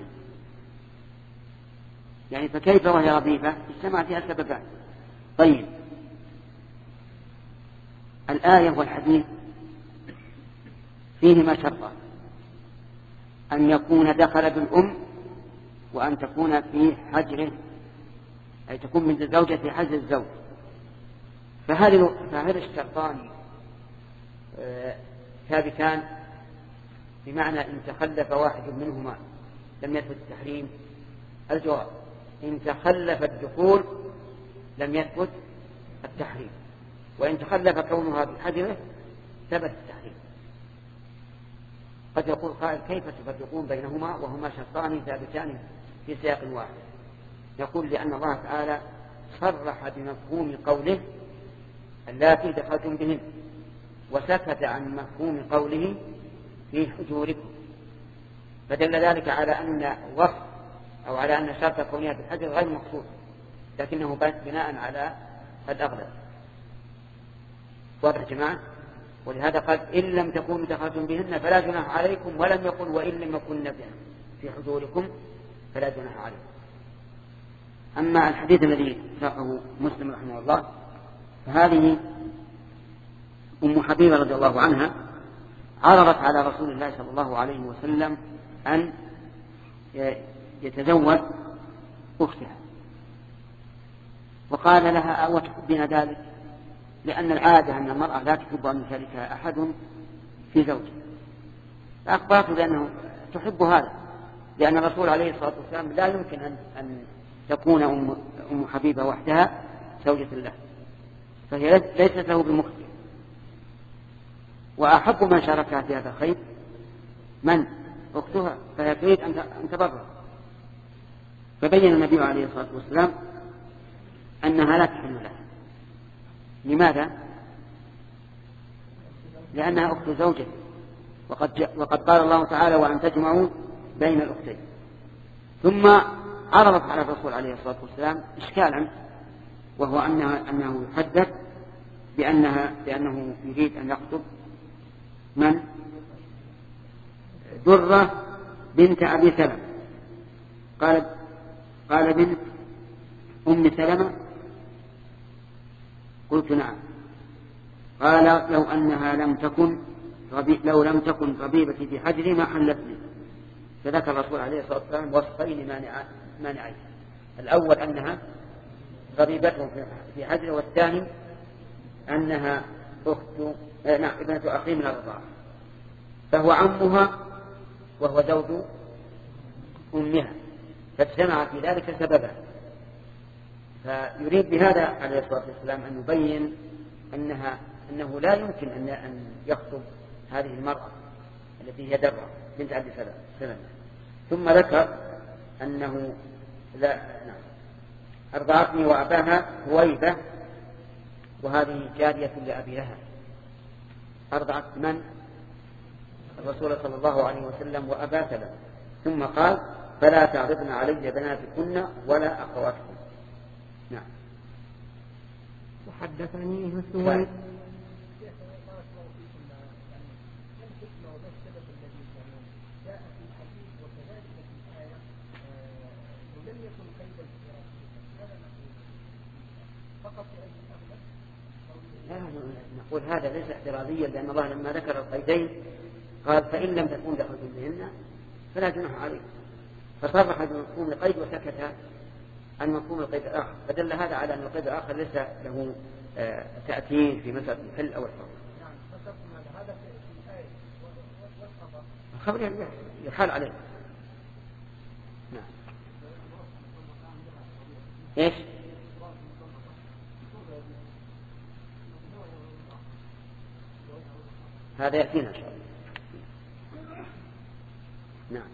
S2: يعني فكيف وهي ربيبة؟ اجتمع فيها سببان. طيب الآية والحديث فيهما شرطان: أن يكون دخل بالأم وأن تكون في حجره أي تكون من الزوجة في حجر الزوج. فهذه فهذه الشرطان ثابتان بمعنى إن تخلف واحد منهما لم يثبت التحريم. الجواب: إن تخلف الدخول لم يثبت التحريم، وإن تخلف كونها بحجره ثبت التحريم. قد يقول قائل: كيف تفرقون بينهما وهما شرطان ثابتان في سياق واحد؟ يقول: لأن الله تعالى صرح بمفهوم قوله اللاتي دخلتم بهن، وسكت عن مفهوم قوله في حجوركم، فدل ذلك على أن وصف أو على أن شرط كونها بالحجر غير مقصود، لكنه بناء على الأغلب. واضح جماعة؟ ولهذا قال: إن لم تكونوا دخلتم بهن فلا جناح عليكم، ولم يقل وإن لم يكن بهن في حجوركم فلا جناح عليكم. أما الحديث الذي ساقه مسلم رحمه الله فهذه أم حبيبة رضي الله عنها عرضت على رسول الله صلى الله عليه وسلم أن يتزوج أختها، وقال لها: أو تحبين ذلك؟ لأن العادة أن المرأة لا تحب أن يشاركها أحد في زوجها. فأخبرت بأنه تحب هذا، لأن الرسول عليه الصلاة والسلام لا يمكن أن, أن تكون أم, أم حبيبة وحدها زوجة له، فهي ليست له بمخطئ. وأحب من شاركها في هذا الخير من؟ أختها فهي تريد أن تبرر. فبين النبي عليه الصلاة والسلام أنها لا تحل لها. لماذا؟ لأنها أخت زوجه، وقد, وقد قال الله تعالى وأن تجمعوا بين الأختين. ثم عرضت على الرسول عليه الصلاة والسلام إشكالا، وهو أنه, أنه يحدث بأنها بأنه يريد أن يخطب من؟ درة بنت أبي سلمة. قال قال بنت أم سلمة؟ قلت نعم. قال لو أنها لم تكن لو لم تكن ربيبتي في حجري ما حلتني. فذكر الرسول عليه الصلاة والسلام وصفين مانعين: الأول أنها ربيبته في حجري، والثاني أنها أخت نعم ابنة أخي من الرضاعة، فهو عمها وهو زوج أمها، فاجتمع في ذلك سببا. فيريد بهذا عليه الصلاة والسلام أن يبين أنها أنه لا يمكن أن يخطب هذه المرأة التي هي درة بنت أبي سلمة. ثم ذكر أنه لا نعم أرضعتني وأباها هويبة، وهذه جارية لأبي لهب. أرضعت من؟ الرسول صلى الله عليه وسلم وأبا سلمة. ثم قال فلا تعرضن علي بناتكن ولا أخواتكن. نعم.
S1: وحدثني سويد
S2: نقول هذا ليس اعتراضيا، لأن الله لما ذكر القيدين قال فإن لم تكون دخلتم بهن فلا جناح عليكم، فصرح بمفهوم القيد وسكت عن مفهوم القيد الآخر، فدل هذا على أن القيد الآخر ليس له آه تأثير في مسألة الحل أو الحرم. الخبر يحال عليه. نعم. إيش؟ هذا يأتينا إن شاء الله. نعم.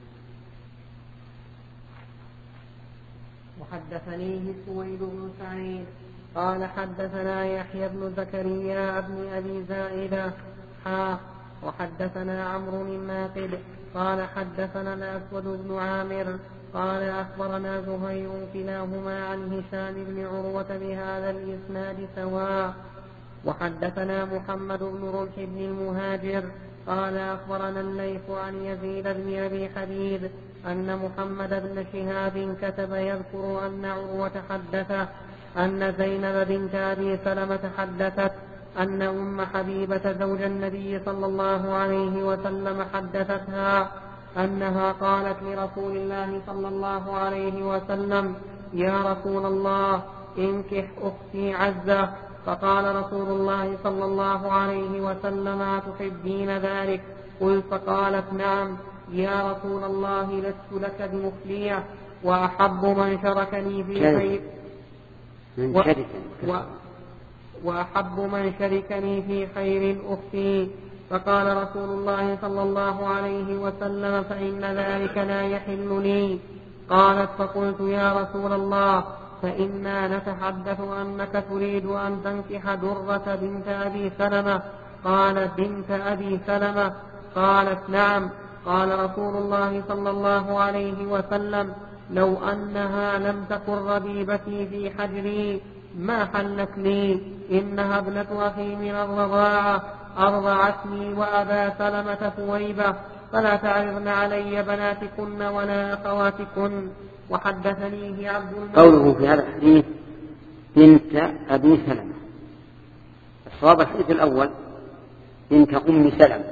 S1: وحدثنيه سويد بن سعيد قال حدثنا يحيى بن زكريا بن أبي زائدة حا وحدثنا عمرو الناقد قال حدثنا الأسود بن عامر قال أخبرنا زهير كلاهما عن هشام بن عروة بهذا الإسناد سواء. وحدثنا محمد بن رمح بن المهاجر قال أخبرنا الليث عن يزيد بن أبي حبيب أن محمد بن شهاب كتب يذكر أن عروة حدثه أن زينب بنت أبي سلمة حدثت أن أم حبيبة زوج النبي صلى الله عليه وسلم حدثتها أنها قالت لرسول الله صلى الله عليه وسلم يا رسول الله انكح أختي عزة، فقال رسول الله صلى الله عليه وسلم أتحبين ذلك؟ قلت فقالت نعم يا رسول الله لست لك بمخلية، وأحب من شركني في خير و... و... وأحب من شركني في خير أختي. فقال رسول الله صلى الله عليه وسلم فإن ذلك لا يحل لي. قالت فقلت يا رسول الله فإنا نتحدث أنك تريد أن تنكح درة بنت أبي سلمة. قال بنت أبي سلمة؟ قالت نعم. قال رسول الله صلى الله عليه وسلم لو أنها لم تكن ربيبتي في حجري ما حلت لي، إنها ابنة أخي من الرضاعة أرضعتني وأبا سلمة ثويبة، فلا تعرضن علي بناتكن ولا أخواتكن. وحدثنيه عبد الملك.
S2: قوله في هذا الحديث بنت أبي سلمة، الصواب الحديث الأول بنت أم سلمة،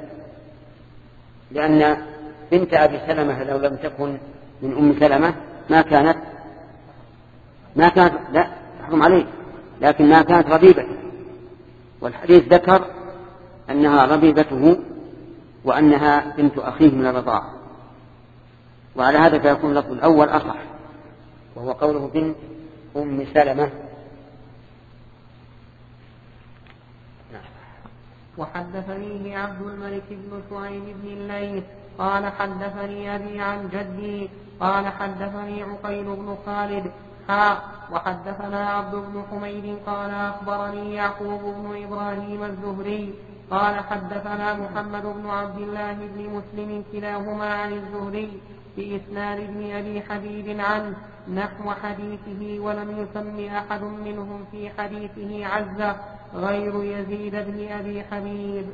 S2: لأن بنت أبي سلمة لو لم تكن من أم سلمة ما كانت ما كانت لا تحرم عليه، لكن ما كانت ربيبته، والحديث ذكر أنها ربيبته وأنها بنت أخيه من الرضاعة، وعلى هذا فيكون اللفظ الأول أصح، وهو قوله بنت أم سلمة.
S1: وحدثنيه عبد الملك بن شعيب بن الليث قال حدثني أبي عن جدي قال حدثني عقيل بن خالد حا وحدثنا عبد بن حميد قال أخبرني يعقوب بن إبراهيم الزهري قال حدثنا محمد بن عبد الله بن مسلم كلاهما عن الزهري بإسناد ابن أبي حبيب عنه نحو حديثه ولم يسم أحد منهم في حديثه عزة غير يزيد بن أبي حبيب.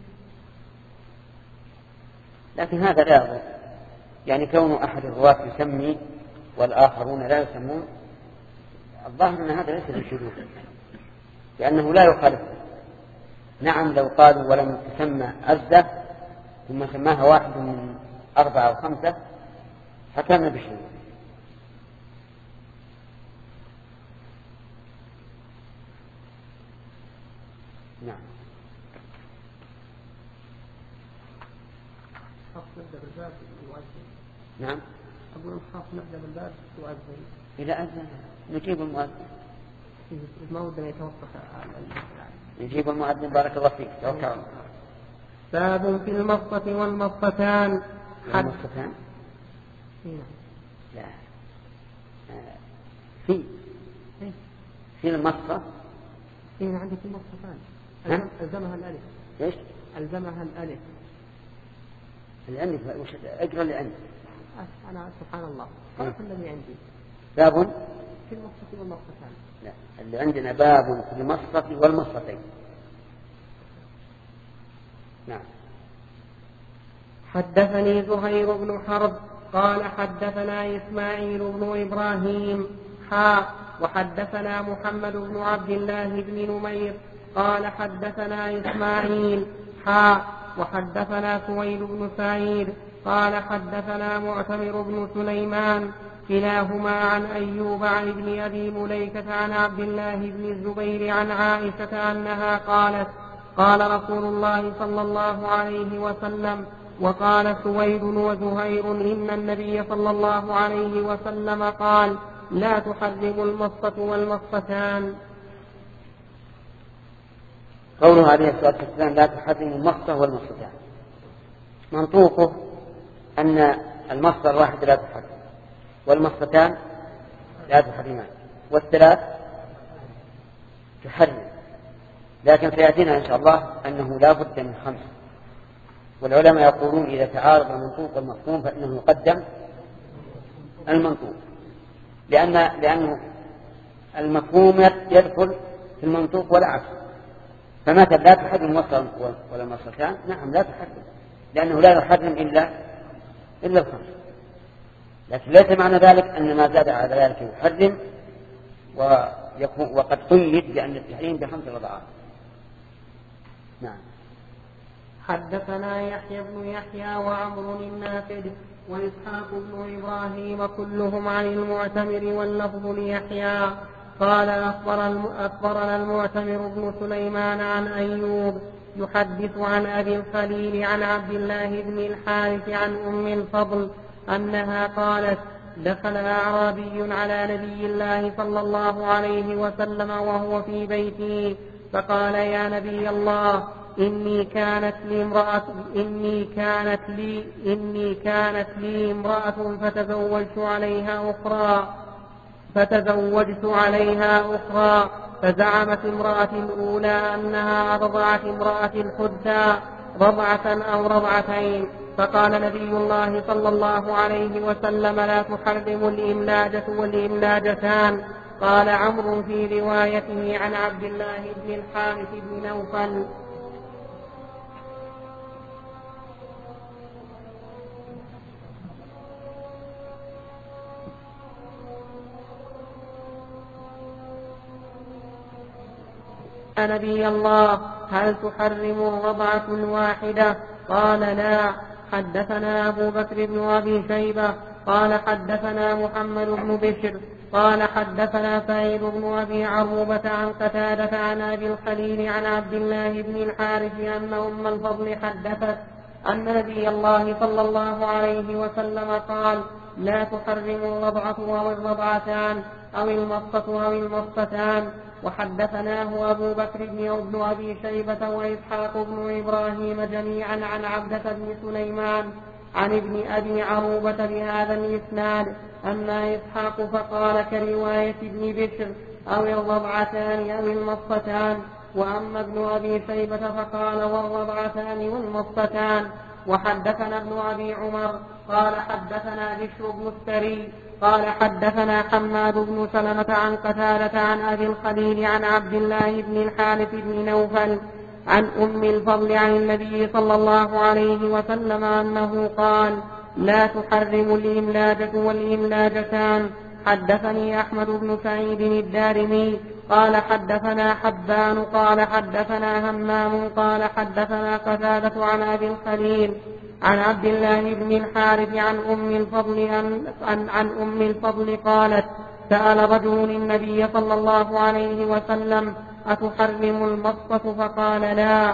S2: لكن هذا لا يضر، يعني كون أحد الرواة يسمي والآخرون لا يسمون، الظاهر أن هذا ليس بالشذوذ لأنه لا يخالف. نعم لو قالوا ولم تسمى عزة ثم سماها واحد من أربعة أو خمسة فكان بالشذوذ. نعم. نعم.
S1: أقول الخاص نبدأ بالباب يؤذن.
S2: إذا أذن نجيب المؤذن.
S1: ما ودنا يتوقف.
S2: نجيب المؤذن بارك الله فيك. توكل.
S1: باب في المصة والمصتان.
S2: المصتان؟ لا. في. في المصة.
S1: إيه عندك المصتان. ألزمها الألف.
S2: إيش؟
S1: ألزمها الألف.
S2: الألف وش أقرأ اللي عندي؟
S1: أنا سبحان الله. قرأت الذي عندي.
S2: باب
S1: في المصة والمصتان.
S2: لا اللي عندنا باب في المصة والمصتين. نعم.
S1: حدثني زهير بن حرب قال حدثنا إسماعيل بن إبراهيم حا وحدثنا محمد بن عبد الله بن نمير قال حدثنا إسماعيل حا وحدثنا سويد بن سعيد قال حدثنا معتمر بن سليمان كلاهما عن أيوب عن ابن أبي مليكة عن عبد الله بن الزبير عن عائشة أنها قالت قال رسول الله صلى الله عليه وسلم وقال سويد وزهير إن النبي صلى الله عليه وسلم قال لا تحرم المصة والمصتان.
S2: قوله عليه الصلاة والسلام لا تحرم المصة والمصتان منطوقه أن المصة الواحد لا تحرم والمصتان لا تحرمان والثلاث تحرم، لكن سيأتينا إن شاء الله أنه لا بد من خمس. والعلماء يقولون إذا تعارض المنطوق والمفهوم فإنه يقدم المنطوق، لأن لأنه المفهوم يدخل في المنطوق والعكس. فمثلا لا تحرم المصة ولا المصتان، نعم لا تحرم لأنه لا يحرم إلا إلا الخمس، لكن ليس معنى ذلك أن ما زاد على ذلك يحرم ويكون وقد قيد بأن التحريم بخمس رضعات. نعم.
S1: حدثنا يحيى بن يحيى وعمر النافذ وإسحاق بن إبراهيم كلهم عن المعتمر واللفظ ليحيى قال أخبرنا المعتمر بن سليمان عن أيوب يحدث عن أبي الخليل عن عبد الله بن الحارث عن أم الفضل أنها قالت دخل أعرابي على نبي الله صلى الله عليه وسلم وهو في بيته فقال يا نبي الله إني كانت لي امرأة إني كانت لي إني كانت لي امرأة فتزوجت عليها أخرى فتزوجت عليها أخرى فزعمت امرأة الأولى أنها أرضعت امرأة الحدى رضعة أو رضعتين، فقال نبي الله صلى الله عليه وسلم لا تحرم الإملاجة والإملاجتان. قال عمرو في روايته عن عبد الله بن الحارث بن نوفل يا نبي الله هل تحرم الرضعة الواحدة؟ قال لا. حدثنا أبو بكر بن أبي شيبة قال حدثنا محمد بن بشر قال حدثنا سعيد بن أبي عروبة عن قتادة عن أبي الخليل عن عبد الله بن الحارث أن أم الفضل حدثت أن نبي الله صلى الله عليه وسلم قال لا تحرم الرضعة أو الرضعتان أو المصة أو المصتان. وحدثناه أبو بكر بن أبي شيبة وإسحاق بن إبراهيم جميعا عن عبدة بن سليمان عن ابن أبي عروبة بهذا الإسناد. أما إسحاق فقال كرواية ابن بشر أو الرضعتان أو المصفتان. وأما ابن أبي شيبة فقال والرضعتان والمصفتان. وحدثنا ابن أبي عمر قال حدثنا بشر بن السري قال حدثنا حماد بن سلمة عن قتادة عن أبي الخليل عن عبد الله بن الحارث بن نوفل عن أم الفضل عن النبي صلى الله عليه وسلم أنه قال لا تحرم الإملاجة والإملاجتان. حدثني أحمد بن سعيد الدارمي قال حدثنا حبان قال حدثنا همام قال حدثنا قتادة عن أبي الخليل عن عبد الله بن الحارث عن أم الفضل عن, عن أم الفضل قالت سأل رجل النبي صلى الله عليه وسلم أتحرم المصة فقال لا.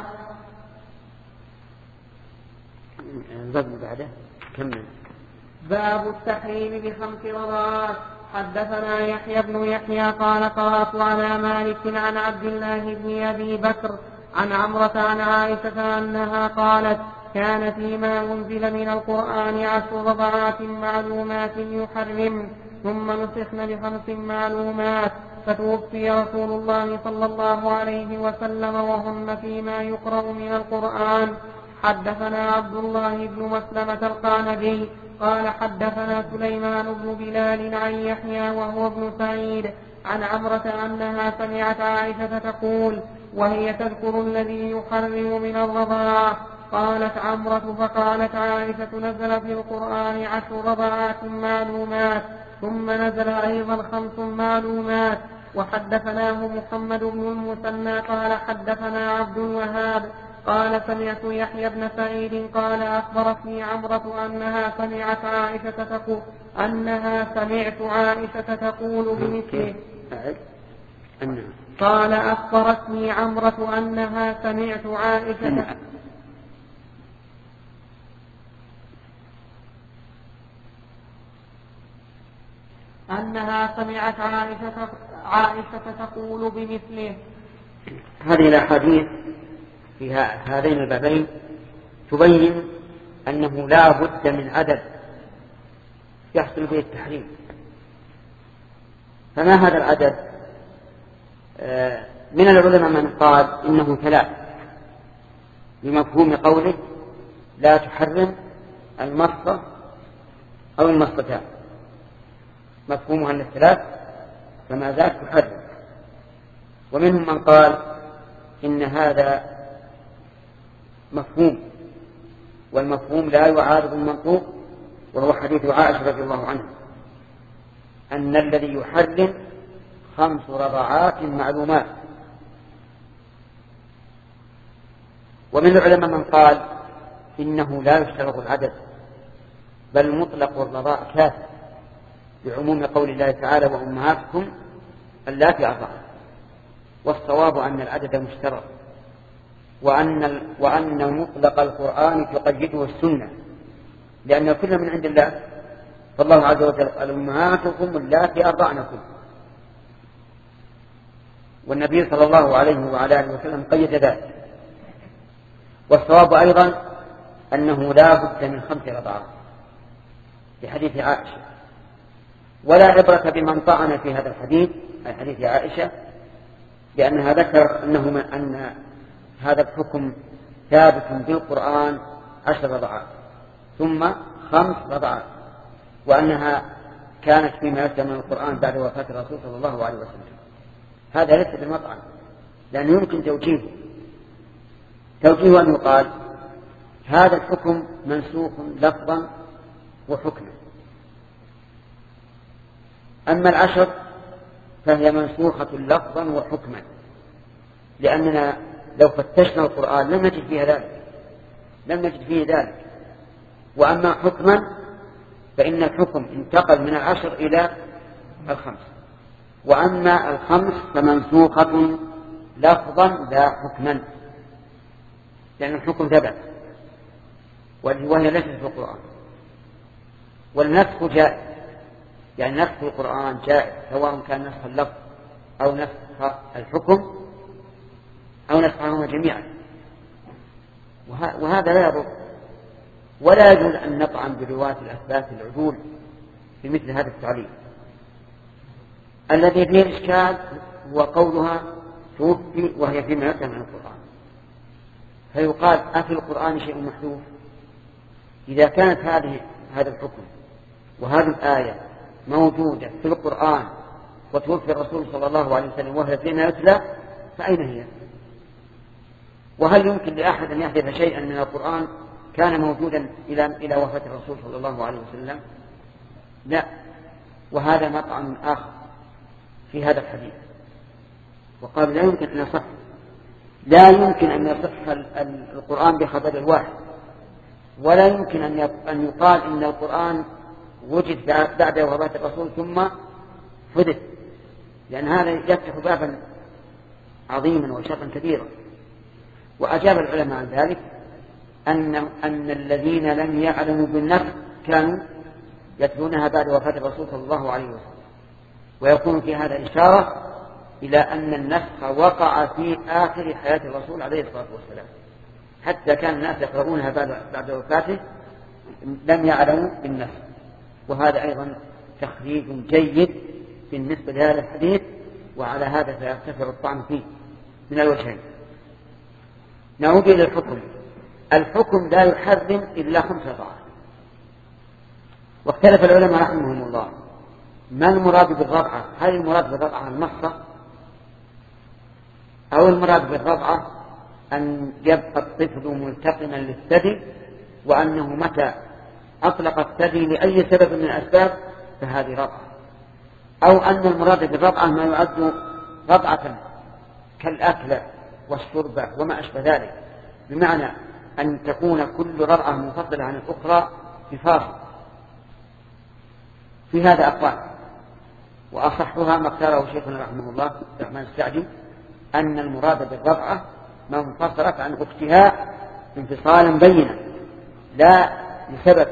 S2: بعده كمل.
S1: باب التحريم بخمس رضعات. حدثنا يحيى بن يحيى قال قرأت على مالك عن عبد الله بن أبي بكر عن عمرة عن عائشة أنها قالت كان فيما أنزل من القرآن عشر رضعات معلومات يحرم ثم نسخن بخمس معلومات فتوفي رسول الله صلى الله عليه وسلم وهن فيما يقرأ من القرآن. حدثنا عبد الله بن مسلمة القعنبي قال حدثنا سليمان بن بلال عن يحيى وهو ابن سعيد عن عمرة أنها سمعت عائشة تقول وهي تذكر الذي يحرم من الرضاعة. قالت عمرة فقالت عائشة نزل في القرآن عشر رضعات معلومات ثم نزل أيضا خمس معلومات. وحدثناه محمد بن المثنى قال حدثنا عبد الوهاب قال سمعت يحيى بن سعيد قال أخبرتني عمرة أنها سمعت عائشة تقول أنها سمعت عائشة تقول بمثله. قال أخبرتني عمرة أنها سمعت عائشة أنها سمعت عائشة عائشة تقول بمثله.
S2: هذه الأحاديث في هذين البابين تبين أنه لا بد من عدد يحصل به التحريم. فما هذا العدد؟ من العلماء من قال إنه ثلاث بمفهوم قوله لا تحرم المصة أو المصتان، مفهومها أن الثلاث فما ذاك تحرم. ومنهم من قال إن هذا مفهوم والمفهوم لا يعارض المنطوق، وهو حديث عائشة رضي الله عنها أن الذي يحرم خمس رضعات معلومات. ومن العلماء من قال إنه لا يشترط العدد بل مطلق الرضاع كافٍ بعموم قول الله تعالى وأمهاتكم اللاتي أرضعن. والصواب أن العدد مشترط وأن, وأن مطلق القرآن تقيده السنة لأن كل من عند الله. فالله عز وجل قال أمهاتكم اللاتي أرضعنكم، والنبي صلى الله عليه وعلى آله وسلم قيد ذلك. والصواب أيضا أنه لا بد من خمس رضعات في حديث عائشة، ولا عبرة بمن طعن في هذا الحديث أي حديث عائشة لأنها ذكر أنه أن هذا الحكم ثابت بالقرآن عشر رضعات ثم خمس رضعات، وأنها كانت فيما يتم من القرآن بعد وفاة الرسول صلى الله عليه وسلم. هذا ليس بالمطعن لأنه يمكن توجيهه توجيه أن يقال هذا الحكم منسوخ لفظا وحكما، أما العشر فهي منسوخة لفظا وحكما، لأننا لو فتشنا القرآن لم نجد فيها ذلك لم نجد فيه ذلك. وأما حكما فإن الحكم انتقل من العشر إلى الخمس، وأما الخمس فمنسوخة لفظا لا حكما لأن الحكم ثبت وهي ليست في القرآن. والنسخ جائز، يعني نسخ القرآن جائز سواء كان نسخ اللفظ أو نسخ الحكم أو نسخهما جميعا، وهذا لا يضر ولا يجوز أن نطعن برواة الأثبات العدول في مثل هذا التعليل. الذي فيه الإشكال هو قولها توفي وهي فيما يتم عن القرآن، فيقال أفي القرآن شيء محذوف؟ إذا كانت هذه هذا الحكم وهذه الآية موجودة في القرآن وتوفي الرسول صلى الله عليه وسلم وهي فيما يتلى، فأين هي؟ وهل يمكن لأحد أن يحدث شيئا من القرآن كان موجودا إلى إلى وفاة الرسول صلى الله عليه وسلم؟ لا. وهذا مطعن آخر في هذا الحديث، وقال لا يمكن أن يصح لا يمكن أن يصح القرآن بخبر الواحد، ولا يمكن أن يقال إن القرآن وجد بعد وفاة الرسول ثم حدث، لأن هذا يفتح بابا عظيما وشرا كبيرا. وأجاب العلماء عن ذلك أن, أن الذين لم يعلموا بالنسخ كانوا يتلونها بعد وفاة الرسول صلى الله عليه وسلم، ويكون في هذا إشارة إلى أن النسخ وقع في آخر حياة الرسول عليه الصلاة والسلام، حتى كان الناس يقرؤونها بعد, بعد وفاته لم يعلموا بالنسخ. وهذا أيضا تخريج جيد بالنسبة لهذا الحديث، وعلى هذا سيرتفع الطعن فيه من الوجهين. نعود إلى الحكم. الحكم لا يحرم إلا خمس رضعات، واختلف العلماء رحمهم الله ما المراد بالرضعة؟ هل المراد بالرضعة المصة، أو المراد بالرضعة أن يبقى الطفل ملتقما للثدي وأنه متى أطلق الثدي لأي سبب من الأسباب فهذه رضعة، أو أن المراد بالرضعة ما يعد رضعة كالأكل والشرب وما أشبه ذلك، بمعنى أن تكون كل رضعة منفصلة عن الأخرى بفاصل. في هذا أقوال، وأصحها ما اختاره شيخنا رحمه الله الرحمن السعدي أن المراد بالرضعة ما انفصلت عن أختها انفصالا بينا لا لسبب.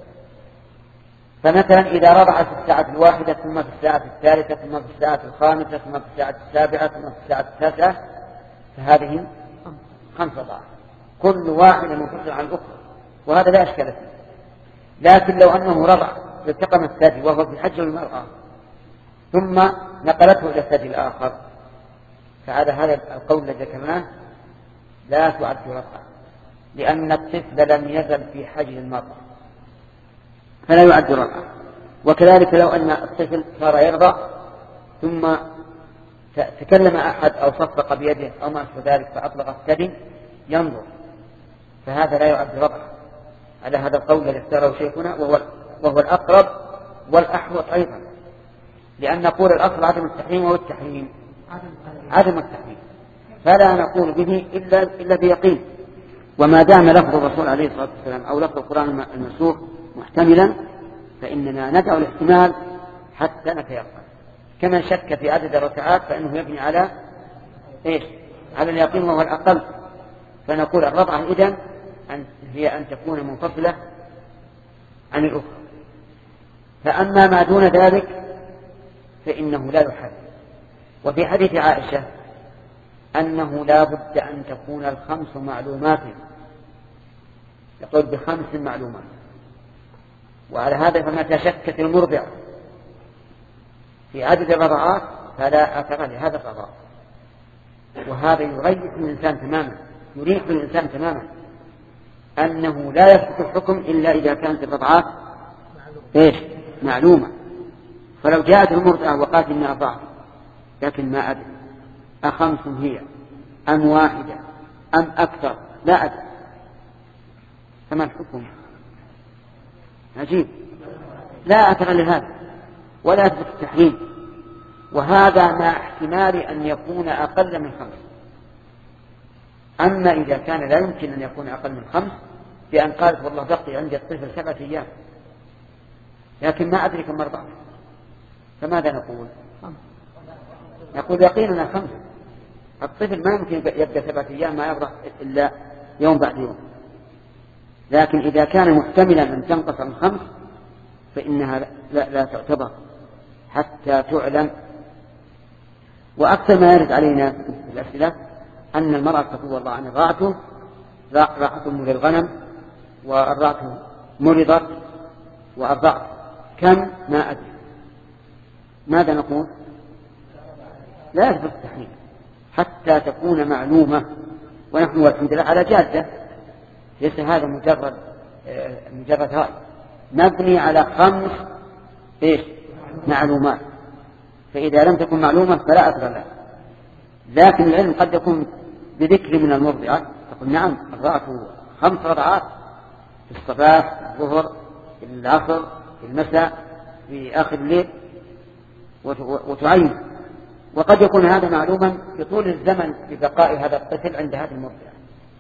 S2: فمثلا إذا رضعت في الساعة الواحدة ثم في الساعة الثالثة ثم في الساعة الخامسة ثم في الساعة السابعة ثم في الساعة التاسعة فهذه خمس رضعات كل واحدة منفصلة عن الأخرى، وهذا لا أشكال فيه. لكن لو أنه رضع التقم الثدي وهو في حجر المرأة ثم نقلته إلى الثدي الآخر فهذا هذا القول الذي ذكرناه لا تعد رضعة، لأن الطفل لم يزل في حجر المرأة فلا يعد رضعة. وكذلك لو أن الطفل صار يرضع ثم تكلم أحد أو صفق بيده أو ما أشبه ذلك فأطلق الثدي ينظر فهذا لا يعد رضعة، على هذا القول الذي اختاره شيخنا وهو, وهو الأقرب والأحوط أيضا، لأن نقول الأصل عدم التحريم وهو التحريم عدم التحريم، فلا نقول به إلا, إلا بيقين. وما دام لفظ الرسول عليه الصلاة والسلام أو لفظ القرآن المنسوخ محتملا فإننا ندعو الاحتمال حتى نتيقن. كمن شك في عدد الركعات فإنه يبني على إيش؟ على اليقين وهو الأقل. فنقول الرضعة إذن أن هي أن تكون منفصلة عن الأخرى. فأما ما دون ذلك فإنه لا يحرم. وفي حديث عائشة أنه لا بد أن تكون الخمس معلومات، يقول بخمس معلومات. وعلى هذا فمتى شكت المرضع في عدد الرضعات فلا أثر لهذا الرضاع، وهذا يريح الإنسان تماما يريح الإنسان تماما أنه لا يثبت الحكم إلا إذا كانت الرضعات إيش؟ معلومة. فلو جاءت المرضعة وقالت إني أرضعت لكن ما أدري أخمس هي أم واحدة أم أكثر لا أدري، فما الحكم؟ عجيب، لا أثر لهذا ولا يثبت التحريم، وهذا مع احتمال أن يكون أقل من خمس. أما إذا كان لا يمكن أن يكون أقل من خمس بأن قالت والله بقي عندي الطفل سبعة أيام لكن ما أدري كم مرضع، فماذا نقول؟ نقول يقيننا خمس. الطفل ما يمكن يبقى سبعة أيام ما يرضع إلا يوم بعد يوم، لكن إذا كان محتملا أن تنقص من خمس فإنها لا, لا تعتبر حتى تعلم. وأكثر ما يرد علينا في الأسئلة أن المرأة تقول والله أنا راعته راعة للغنم والرأة مرضت وأرضعت كم ما أدري، ماذا نقول؟ لا يثبت التحريم حتى تكون معلومة، ونحن والحمد لله على جادة، ليس هذا مجرد مجرد رأي مبني على خمس إيش معلومات، فإذا لم تكن معلومة فلا أثر لها. لكن العلم قد يكون بذكر من المرضعات، تقول نعم الرأة خمس رضعات في الصباح في الظهر في العصر في المساء في آخر الليل وتعين، وقد يكون هذا معلوما بطول الزمن ببقاء هذا الطفل عند هذه المرضعة.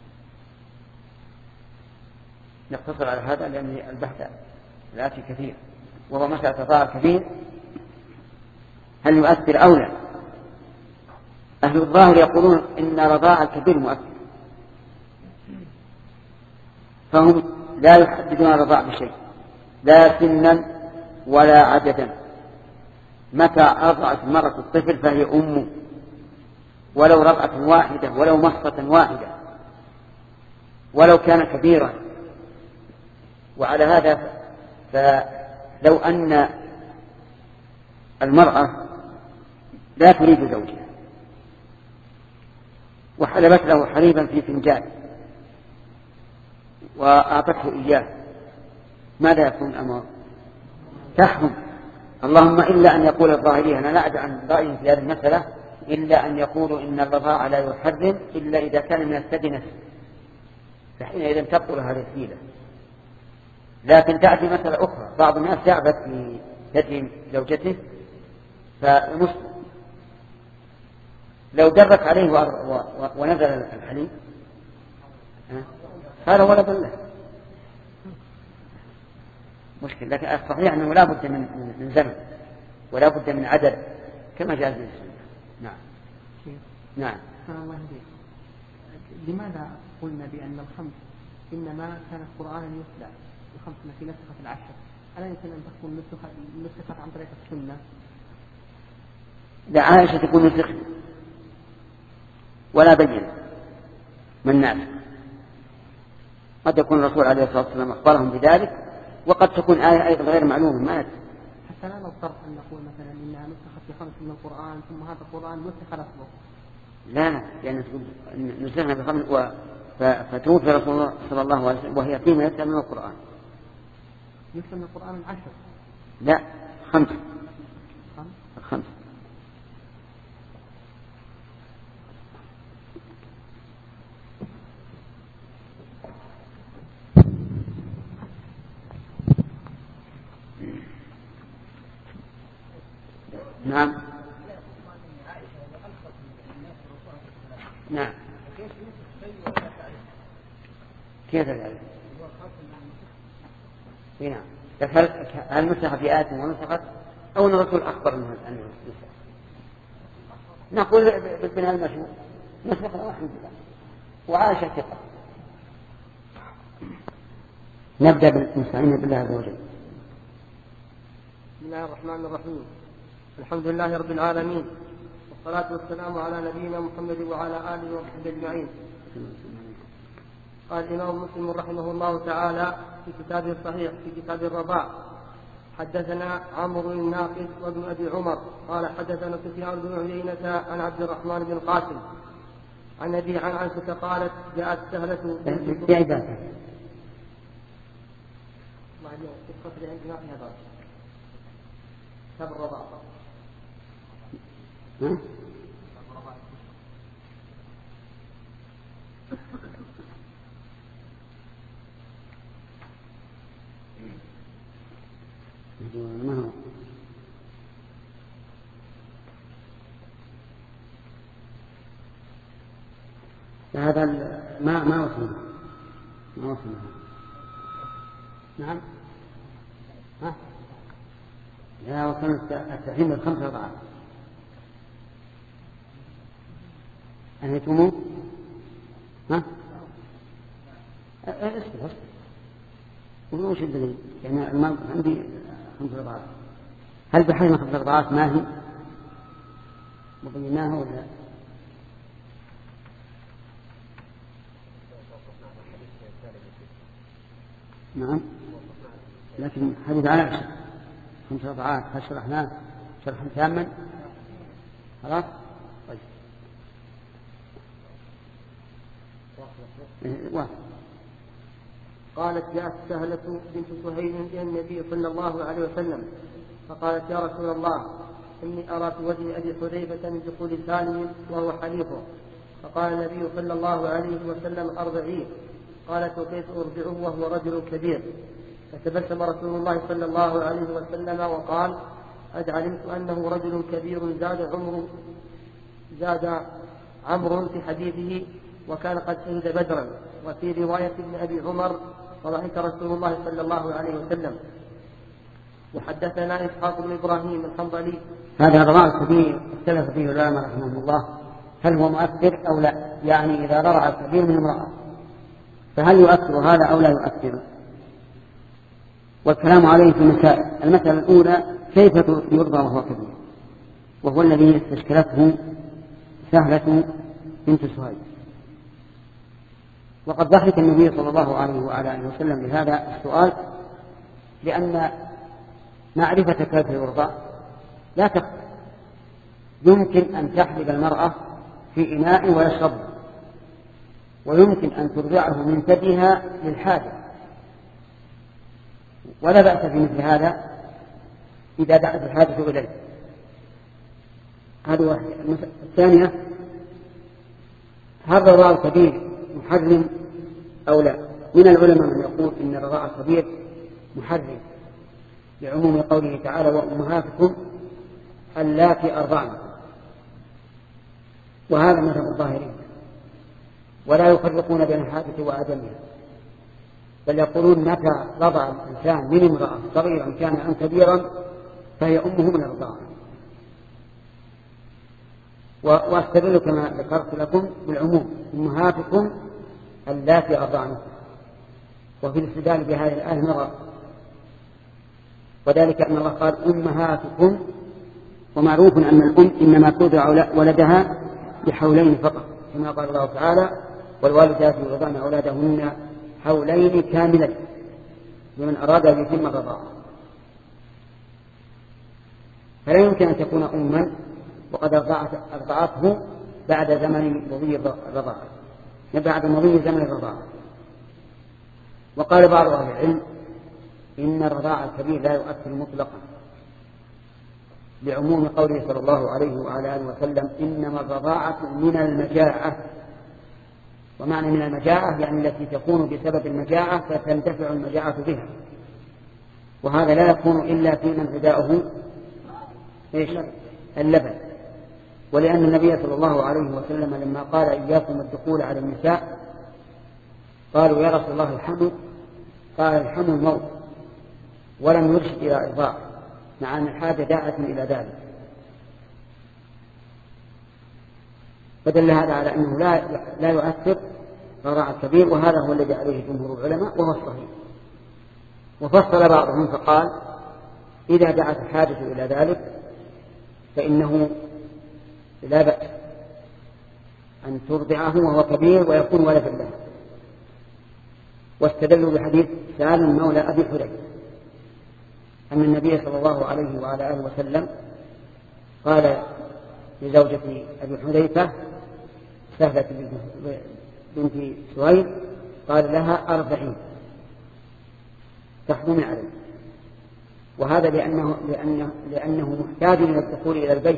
S2: نقتصر على هذا لأن البحث الآتي كثير، وهو مسألة ظاهر كبير، هل يؤثر أو لا؟ أهل الظاهر يقولون إن رضاع الكبير مؤثر، فهم لا يحددون الرضاع بشيء لا سنا ولا عددا، متى أرضعت المرأة الطفل فهي أمه، ولو رضعة واحدة ولو مصة واحدة ولو كان كبيرا. وعلى هذا فلو أن المرأة لا تريد زوجها وحلبت له حليبا في فنجان وأعطته إياه، ماذا يكون الأمر؟ تحرم، اللهم إلا أن يقول الظاهري، أنا لا أدري عن رأيهم في هذه المسألة، إلا أن يقولوا إن الرضاعة لا يحرم إلا إذا كان من الثدي نفسه، فحينئذ تبطل هذه الحيلة. لكن تأتي مسألة أخرى، بعض الناس يعبث في ثدي زوجته فمسلم لو درت عليه ونزل الحليب هذا ولد له مشكل. لكن الصحيح أنه لا بد من من زمن ولا بد من عدد كما جاء في السنة. نعم نعم.
S1: الله يهديك. لماذا قلنا بأن الخمس إنما كانت قرآنا يتلى، الخمس التي نسخت العشر، ألا يمكن أن تكون نسخت عن طريق السنة؟
S2: لا، عائشة تكون نسخت ولا بين من ناسخ، قد يكون الرسول عليه الصلاة والسلام أخبرهم بذلك، وقد تكون آية أيضا غير معلومة ما أدري.
S1: حتى لا نضطر أن نقول مثلا إنها نسخت بخمس من القرآن ثم هذا القرآن نسخ لفظه.
S2: لا لا، لأن يعني نسخنا بخمس و... فتوفي رسول الله صلى الله عليه وسلم وهي فيما يتلى من القرآن.
S1: يتلى من القرآن العشر؟
S2: لا، خمس. خمس. نعم نعم. كيف ذلك؟ نعم. هل نسخ في آية ونسخت أو أن الرسول أخبر منه أن نسخ؟ نقول بالبناء المشهور نسخ والحمد لله، وعائشة ثقة. نبدأ بالمستعين بالله عز وجل.
S1: بسم الله الرحمن الرحيم، الحمد لله رب العالمين، والصلاة والسلام على نبينا محمد وعلى آله وصحبه أجمعين. قال الإمام مسلم رحمه الله تعالى في كتابه الصحيح في كتاب الرضاع: حدثنا عمرو الناقد وابن أبي عمر قال حدثنا سفيان بن عيينة عن عبد الرحمن بن القاسم عن أبي عن عائشة قالت: جاءت سهلة
S2: في عبادة
S1: كتاب الرضاع.
S2: ما هو هذا ما ما وصلنا ما وصلنا نعم ها لا وصلنا التحريم بالخمس رضعات. أنهيتموا ها اسكت اسكت وش الدليل؟ يعني المال عندي خمس رضعات، هل بحجم خمس رضعات ما هي مبيناها ولا؟
S3: نعم، لكن حديث عائشة خمس رضعات هل شرحناه شرحا تاما؟ خلاص طيب واحد.
S4: قالت جاءت سهلة بنت سهيل إلى النبي صلى الله عليه وسلم فقالت يا رسول الله إني أرى في وجه أبي حذيفة من دخول سالم وهو حليفه. فقال النبي صلى الله عليه وسلم أرضعيه. قالت وكيف أرضعه وهو رجل كبير؟ فتبسم رسول الله صلى الله عليه وسلم وقال قد علمت أنه رجل كبير زاد عمر زاد عمرو في حديثه وكان قد شهد بدرا. وفي رواية ابن أبي عمر وضحك رسول الله صلى الله عليه وسلم. وحدثنا إسحاق بن إبراهيم الحنظلي.
S3: هذا الرضاع الكبير اختلف فيه العلماء رحمهم الله هل هو مؤثر أو لا، يعني إذا رضع الكبير من امرأة فهل يؤثر هذا أو لا يؤثر؟ والكلام عليه في مسائل. المسألة الأولى كيف يرضى وهو كبير، وهو الذي استشكلته سهلة بنت سهيل. وقد ضحك النبي صلى الله عليه وعلى آله وسلم بهذا السؤال لأن معرفة كيف يرضى لا تخفى. يمكن أن تحلب المرأة في إناء ويشرب، ويمكن أن ترضعه من ثديها للحاجة، ولا بأس بمثل هذا إذا دعت الحاجة إليه. هذه واحدة. الثانية هل الرضاع الكبير محرم أو لا؟ من العلماء من يقول إن الرضاع الكبير محرم لعموم قوله تعالى وأمهاتكم اللاتي أرضعنكم، وهذا مذهب الظاهرين، ولا يفرقون بين الحاجة وعدمها، بل يقولون متى رضع الإنسان من امرأة صغيرا كان أم كبيرا فهي أمه من الرضاعة. واستدل كما ذكرت لكم بالعموم أمهاتكم اللاتي أرضعنكم، وفي الاستدلال بهذه الآية نظر، وذلك أن الله قال أمهاتكم، ومعروف أن الأم إنما ترضع ولدها بحولين فقط، كما قال الله تعالى والوالدات يرضعن أولادهن حولين كاملين لمن أراد أن يتم الرضاعة. فلا يمكن أن تكون أما وقد أرضعته بعد زمن مضي الرضاعة، بعد مضي زمن الرضاعة. وقال بعض أهل العلم إن الرضاعة الكبير لا يؤثر مطلقا لعموم قوله صلى الله عليه وعلى آله وسلم إنما الرضاعة من المجاعة. ومعنى من المجاعة يعني التي تكون بسبب المجاعة فتنتفع المجاعة بها، وهذا لا يكون إلا في من غذاؤه اللبن. ولأن النبي صلى الله عليه وسلم لما قال إياكم الدخول على النساء قالوا يا رسول الله الحمل، قال الحمل موت، ولم يرشد إلى إرضاع، مع أن الحاجة داعة إلى ذلك. فدل هذا على أنه لا لا يؤثر رضاع الكبير، وهذا هو الذي عليه جمهور العلماء وهو الصحيح. وفصل بعضهم فقال إذا دعت الحاجة إلى ذلك فإنه لا بأس أن ترضعه وهو كبير ويكون ولدا له. واستدلوا بحديث سالم مولى أبي حذيفة أن النبي صلى الله عليه وعلى آله وسلم قال لزوجة أبي حذيفة سهلة بنت سهيل قال لها أرضعين تحرم عليه، وهذا لأنه, لأنه, لأنه محتاج إلى الدخول إلى البيت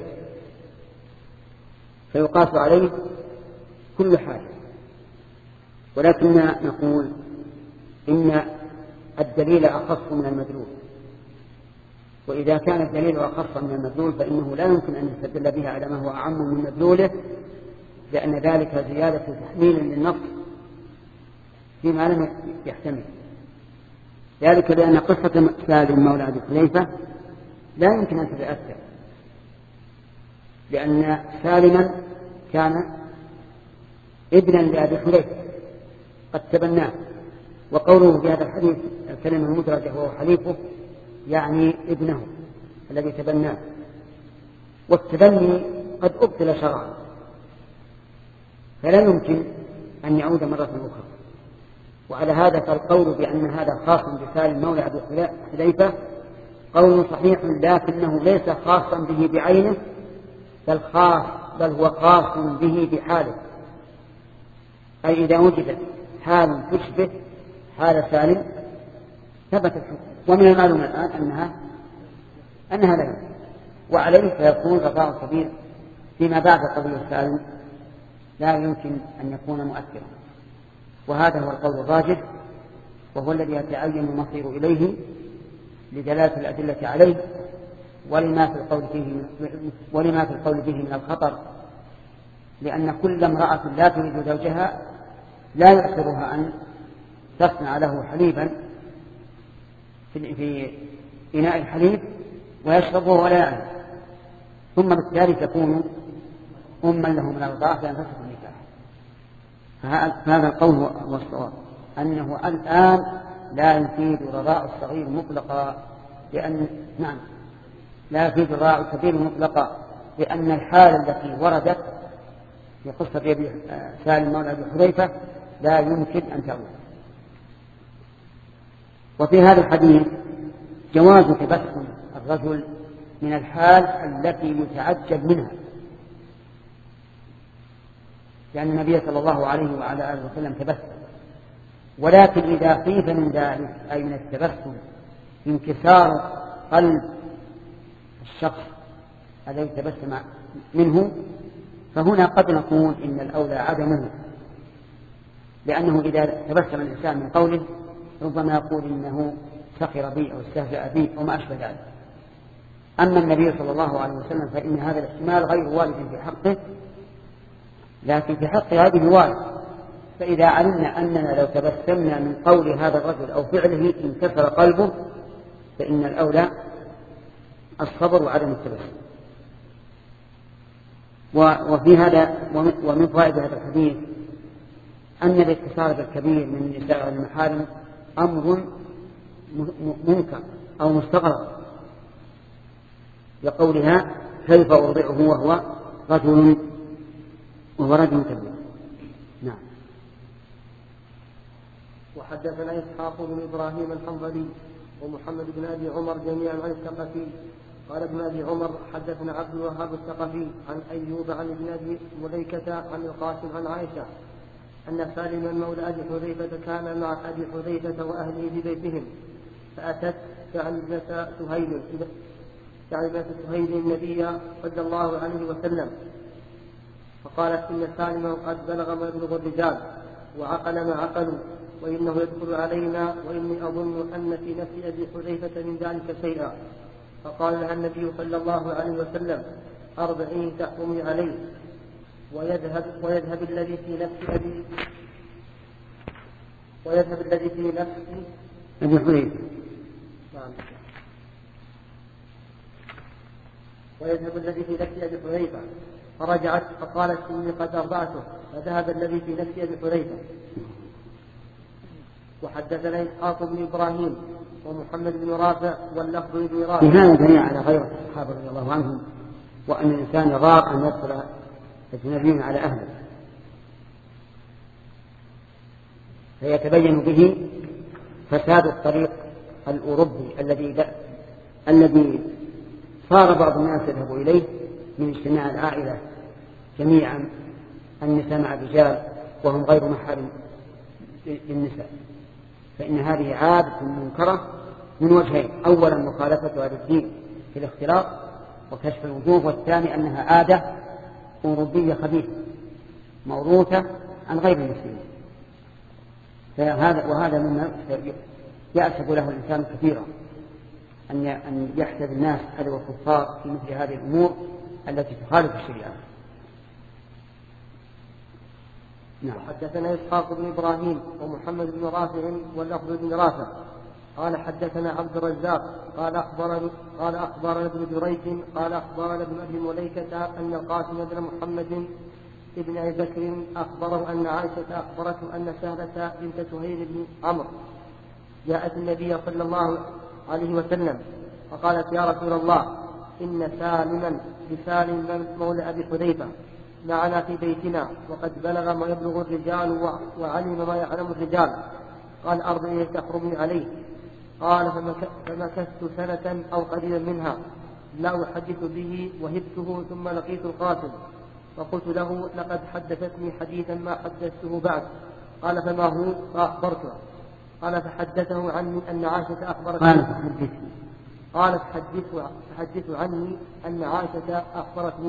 S3: فيقاس عليه كل حاجة. ولكننا نقول إن الدليل أخص من المدلول، وإذا كان الدليل أخص من المدلول فإنه لا يمكن أن يستدل بها على ما هو أعم من مدلوله، لأن ذلك زيادة تحميل للنص فيما لم يحتمل. ذلك لأن قصة سالم مولى أبي حذيفة لا يمكن أن تتأثر، لأن سالما كان ابنا لأبي حذيفة قد تبناه، وقوله في هذا الحديث الكلمة المدرجة وهو حليفه يعني ابنه الذي تبناه، والتبني قد أبطل شرعا فلا يمكن أن يعود مرة أخرى. وعلى هذا فالقول بأن هذا خاص بسالم مولى أبي حذيفة قول صحيح، لكنه ليس خاصا به بعينه، بل خاص بل هو خاص به بحاله. أي إذا وجدت حال تشبه حال سالم ثبت الحكم. ومن المعلوم الآن أنها أنها لا يمكن، وعليه فيكون رضاع الكبير فيما بعد قضية سالم لا يمكن أن يكون مؤثرا. وهذا هو القول الراجح، وهو الذي يتعين المصير إليه لدلالة الأدلة عليه، ولما في القول فيه ولما في القول به من الخطر، لأن كل امرأة لا تريد زوجها لا يؤثرها أن تصنع له حليبا في إناء الحليب ويشربه ولا يعلم، ثم بالتالي تكون أما له من الرضاعة فينفسخ النكاح. فهذا القول هو الصواب، أنه الآن لا يفيد رضاع الصغير مطلقا، لأن نعم لا يفيد رضاع الكبير مطلقا، لأن الحالة التي وردت في قصة سالم مولى أبي حذيفة لا يمكن أن تعود. وفي هذا الحديث جواز تبسم الرجل من الحال التي يتعجب منها، لأن النبي صلى الله عليه وعلى آله وسلم تبسم، ولكن إذا خيف من ذلك أي من التبسم انكسار قلب الشخص الذي تبسم منه، فهنا قد نقول إن الأولى عدمه، لأنه إذا تبسم الإنسان من قوله ربما يقول إنه سخر بي أو استهزأ بي أو ما أشبه ذلك. أما النبي صلى الله عليه وسلم فإن هذا الاحتمال غير وارد في حقه، لكن في حق هذه وارد. فإذا علمنا أننا لو تبسمنا من قول هذا الرجل أو فعله انكسر قلبه، فإن الأولى الصبر وعدم التبسم. وفي هذا ومن فوائد هذا الحديث أن الاتصال بالكبير من النساء والمحارم أمر منكر أو مستغرب، لقولها كيف أرضعه وهو رجل وهو رجل كبير. نعم.
S4: وحدثنا إسحاق بن إبراهيم الحنظلي ومحمد بن أبي عمر جميعا عن الثقفي قال ابن أبي عمر حدثنا عبد الوهاب الثقفي عن أيوب عن ابن أبي مليكة عن القاسم عن عائشة أن سالما مولى أبي حذيفة كان مع أبي حذيفة وأهله في بيتهم، فأتت ثعلبة سهيل ثعلبة سهيل النبي صلى الله عليه وسلم فقالت إن سالما قد بلغ ما يبلغ الرجال وعقل ما عقلوا، وإنه يدخل علينا، وإني أظن أن في نفس أبي حذيفة من ذلك شيئا. فقال لها النبي صلى الله عليه وسلم أربعين تحكمي عليه، ويذهب, ويذهب الذي في نفس أبي ويذهب الذي في نفس
S3: أبي حذيفة
S4: نعم ويذهب الذي في نفس أبي حذيفة. فرجعت فقالت إني قد أرضعته، فذهب الذي في نفس أبي حذيفة. وحدثنا إسحاق بن إبراهيم ومحمد بن رافع واللفظ بن رافع.
S3: هذا دليل على غيرة الصحابة رضي الله عنهم، وأن الإنسان يغار أن يدخل أجنبيا على أهله، فيتبين به فساد الطريق الأوروبي الذي الذي صار بعض الناس يذهب إليه من اجتماع العائلة جميعا النساء مع الرجال وهم غير محارم للنساء. فإن هذه عادة منكرة من وجهين: أولا مخالفة هذا الدين في الاختلاط وكشف الوجوه، والثاني أنها عادة أوروبية خبيثة موروثة عن غير المسلمين. فهذا وهذا مما يأسف له الإنسان كثيرا أن يحسب الناس على الكفار في مثل هذه الأمور التي تخالف الشريعة.
S4: نعم. حدثنا إسحاق بن إبراهيم ومحمد بن رافع واللفظ بن رافع قال حدثنا عبد الرزاق قال أخبرنا قال أخبرنا ابن جريج قال أخبرنا ابن أبي مليكة أن القاسم بن محمد ابن أبي بكر أخبره أن عائشة أخبرته أن سهلة بنت سهيل بن عمرو جاءت النبي صلى الله عليه وسلم فقالت يا رسول الله إن سالما بسالم مولى أبي حذيفة معنا في بيتنا، وقد بلغ ما يبلغ الرجال وعلم ما يعلم الرجال، قال أربعين تحرمني عليه. قال فمكثت سنة أو قليلا منها لا أحدث به وهبته ثم لقيت القاسم فقلت له لقد حدثتني حديثا ما حدثته بعد. قال فما هو؟ فأخبرته. قال فحدثه عني أن عائشة أخبرتني. قال فحدثه عني أن عائشة أخبرتني.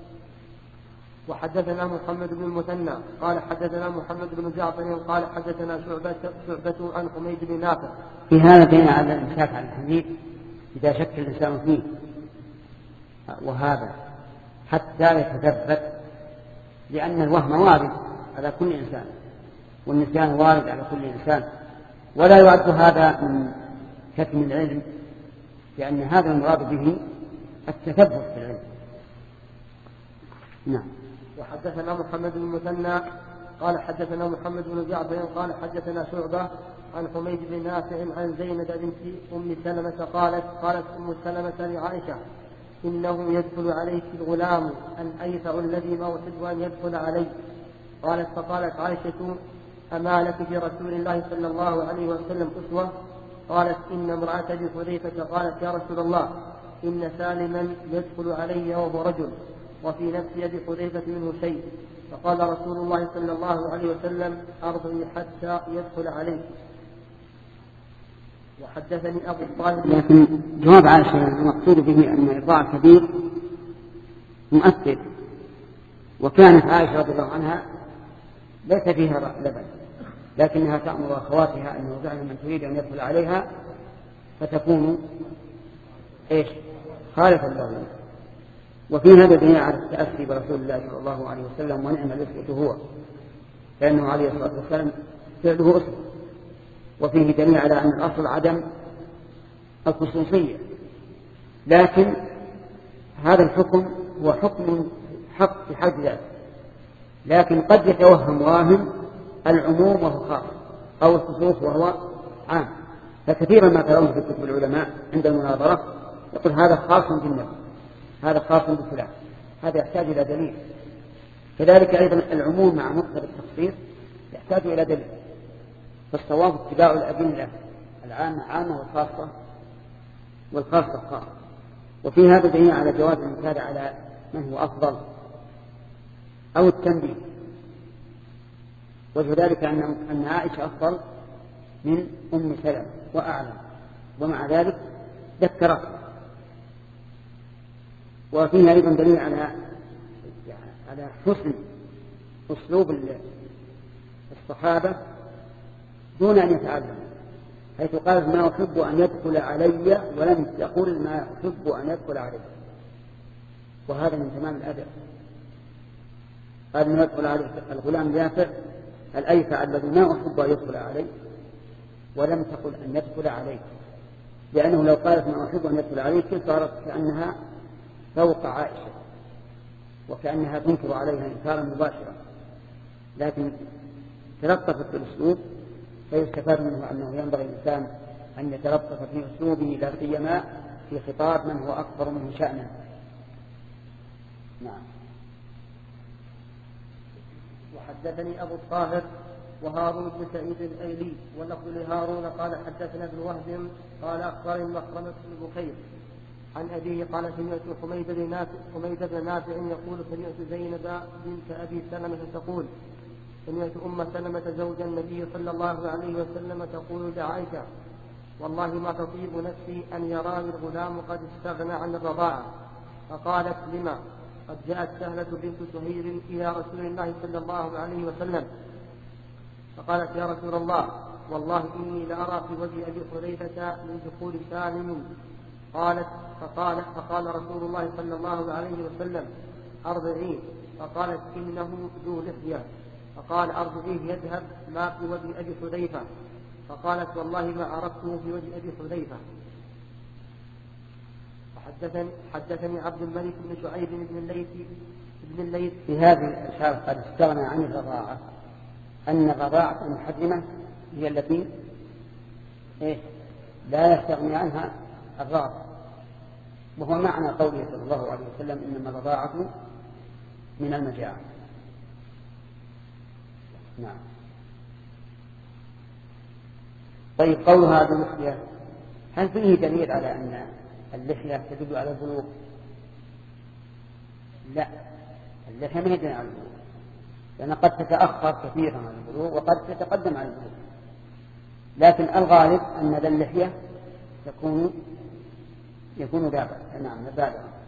S4: وحدثنا محمد بن المثنى قال حدثنا محمد بن جعفر قال حدثنا شعبة, شعبة عن حميد بن نافع.
S3: في هذا بين على الإمساك عن الحديث إذا شك الإنسان فيه وهذا حتى يتثبت، لأن الوهم وارد على كل إنسان والنسيان وارد على كل إنسان، ولا يعد هذا من كتم العلم، لأن هذا المراد به التثبت في العلم. نعم.
S4: وحدثنا محمد بن المثنى قال حدثنا محمد بن جعفر قال حدثنا شعبة عن حميد بن نافع عن زينب بنت أم سلمة قالت قالت أم سلمة لعائشة إنه يدخل عليك الغلام أن أيسع الذي ما أحب أن يدخل علي. قالت فقالت عائشة أما لك في رسول الله صلى الله عليه وسلم أسوة؟ قالت إن امرأة بحذيفة قالت يا رسول الله إن سالما يدخل علي وهو رجل وفي نفس يد حذيفة منه شيء. فقال رسول الله صلى الله عليه وسلم أرضي حتى يدخل عليك. وحدثني أبو الطاهر.
S3: لكن جواب عائشة المقصود به أن إرضاع الكبير مؤثر، وكانت عائشة رضي الله عنها ليس فيها لبن، لكنها تأمر أخواتها أن يوضعن من تريد أن يدخل عليها فتكون إيش خالفا له. وفي هذا دليل على التأسي برسول الله صلى الله عليه وسلم، ونعم الأسوة هو، لأنه عليه الصلاة والسلام فعله أسوة. وفيه دليل على أن الأصل عدم الخصوصية، لكن هذا الحكم هو حكم حق في حد ذاته، لكن قد يتوهم واهم العموم وهو خاص أو الخصوص وهو عام. فكثيرا ما ترون في كتب العلماء عند المناظرة يقول هذا خاص بالنفس، هذا خاص بفلان، هذا يحتاج إلى دليل. كذلك أيضا العموم مع مقتضى التخصيص يحتاج إلى دليل. فالصواب اتباع الأدلة العامة عامة والخاصة والخاصة خاصة. وفي هذا دليل على جواز المثال على من هو أفضل أو التنبيه. وجه ذلك أن عائشة أفضل من أم سلمة وأعلم، ومع ذلك ذكرتها. وفيها أيضا دليل على على حسن أسلوب الصحابة دون أن يتعلموا، حيث قالت ما أحب أن يدخل علي ولم تقل ما أحب أن يدخل علي، وهذا من تمام الأدب. قال أن يدخل علي الغلام يافع الأيفع الذي ما أحب أن يدخل علي، ولم تقل أن يدخل عليك، لأنه لو قالت ما أحب أن يدخل عليك صارت كأنها فوق عائشة وكأنها تنكر عليها إنكارا مباشرا، لكن تلطفت بالأسلوب فيستفاد منه أنه ينبغي الإنسان أن يتلطف في أسلوبه لا سيما في خطاب من هو أكبر منه شأنا. نعم.
S4: وحدثني أبو الطاهر وهارون بن سعيد الأيلي واللفظ لهارون قال حدثنا ابن وهب قال أخبرني مخرمة بن بكير عن أبيه قال سمعت حميد بن نافع حميد بن نافع يقول سمعت زينب بنت أبي سلمة تقول سمعت أم سلمة زوج النبي صلى الله عليه وسلم تقول لعائشة والله ما تطيب نفسي أن يراني الغلام قد استغنى عن الرضاعة. فقالت لما؟ قد جاءت سهلة بنت سهير إلى رسول الله صلى الله عليه وسلم فقالت يا رسول الله والله إني لأرى في وجه أبي حذيفة من دخول سالم. قالت فقال, فقال رسول الله صلى الله عليه وسلم أرضعيه. فقالت إنه ذو لحية. فقال أرضعيه يذهب ما في وجه أبي حذيفة. فقالت والله ما عرفته في وجه أبي حذيفة. حدثني, حدثني عبد الملك بن شعيب بن الليث بن الليث
S3: في هذه الإشارة قد استغنى عن الرضاعة، أن الرضاعة المحرمة هي التي إيه؟ لا يستغني عنها الراضع، وهو معنى قوله صلى الله عليه وسلم إنما الرضاعة من المجاعة. نعم. طيب قولها باللحية هل فيه دليل على أن اللحية تدل على البلوغ؟ لا، اللحية ما هي دليل على البلوغ، لأن قد تتأخر كثيرا عن البلوغ وقد تتقدم عن البلوغ، لكن الغالب أن ذا اللحية تكون يكون لا بأس. نعم لا بأس.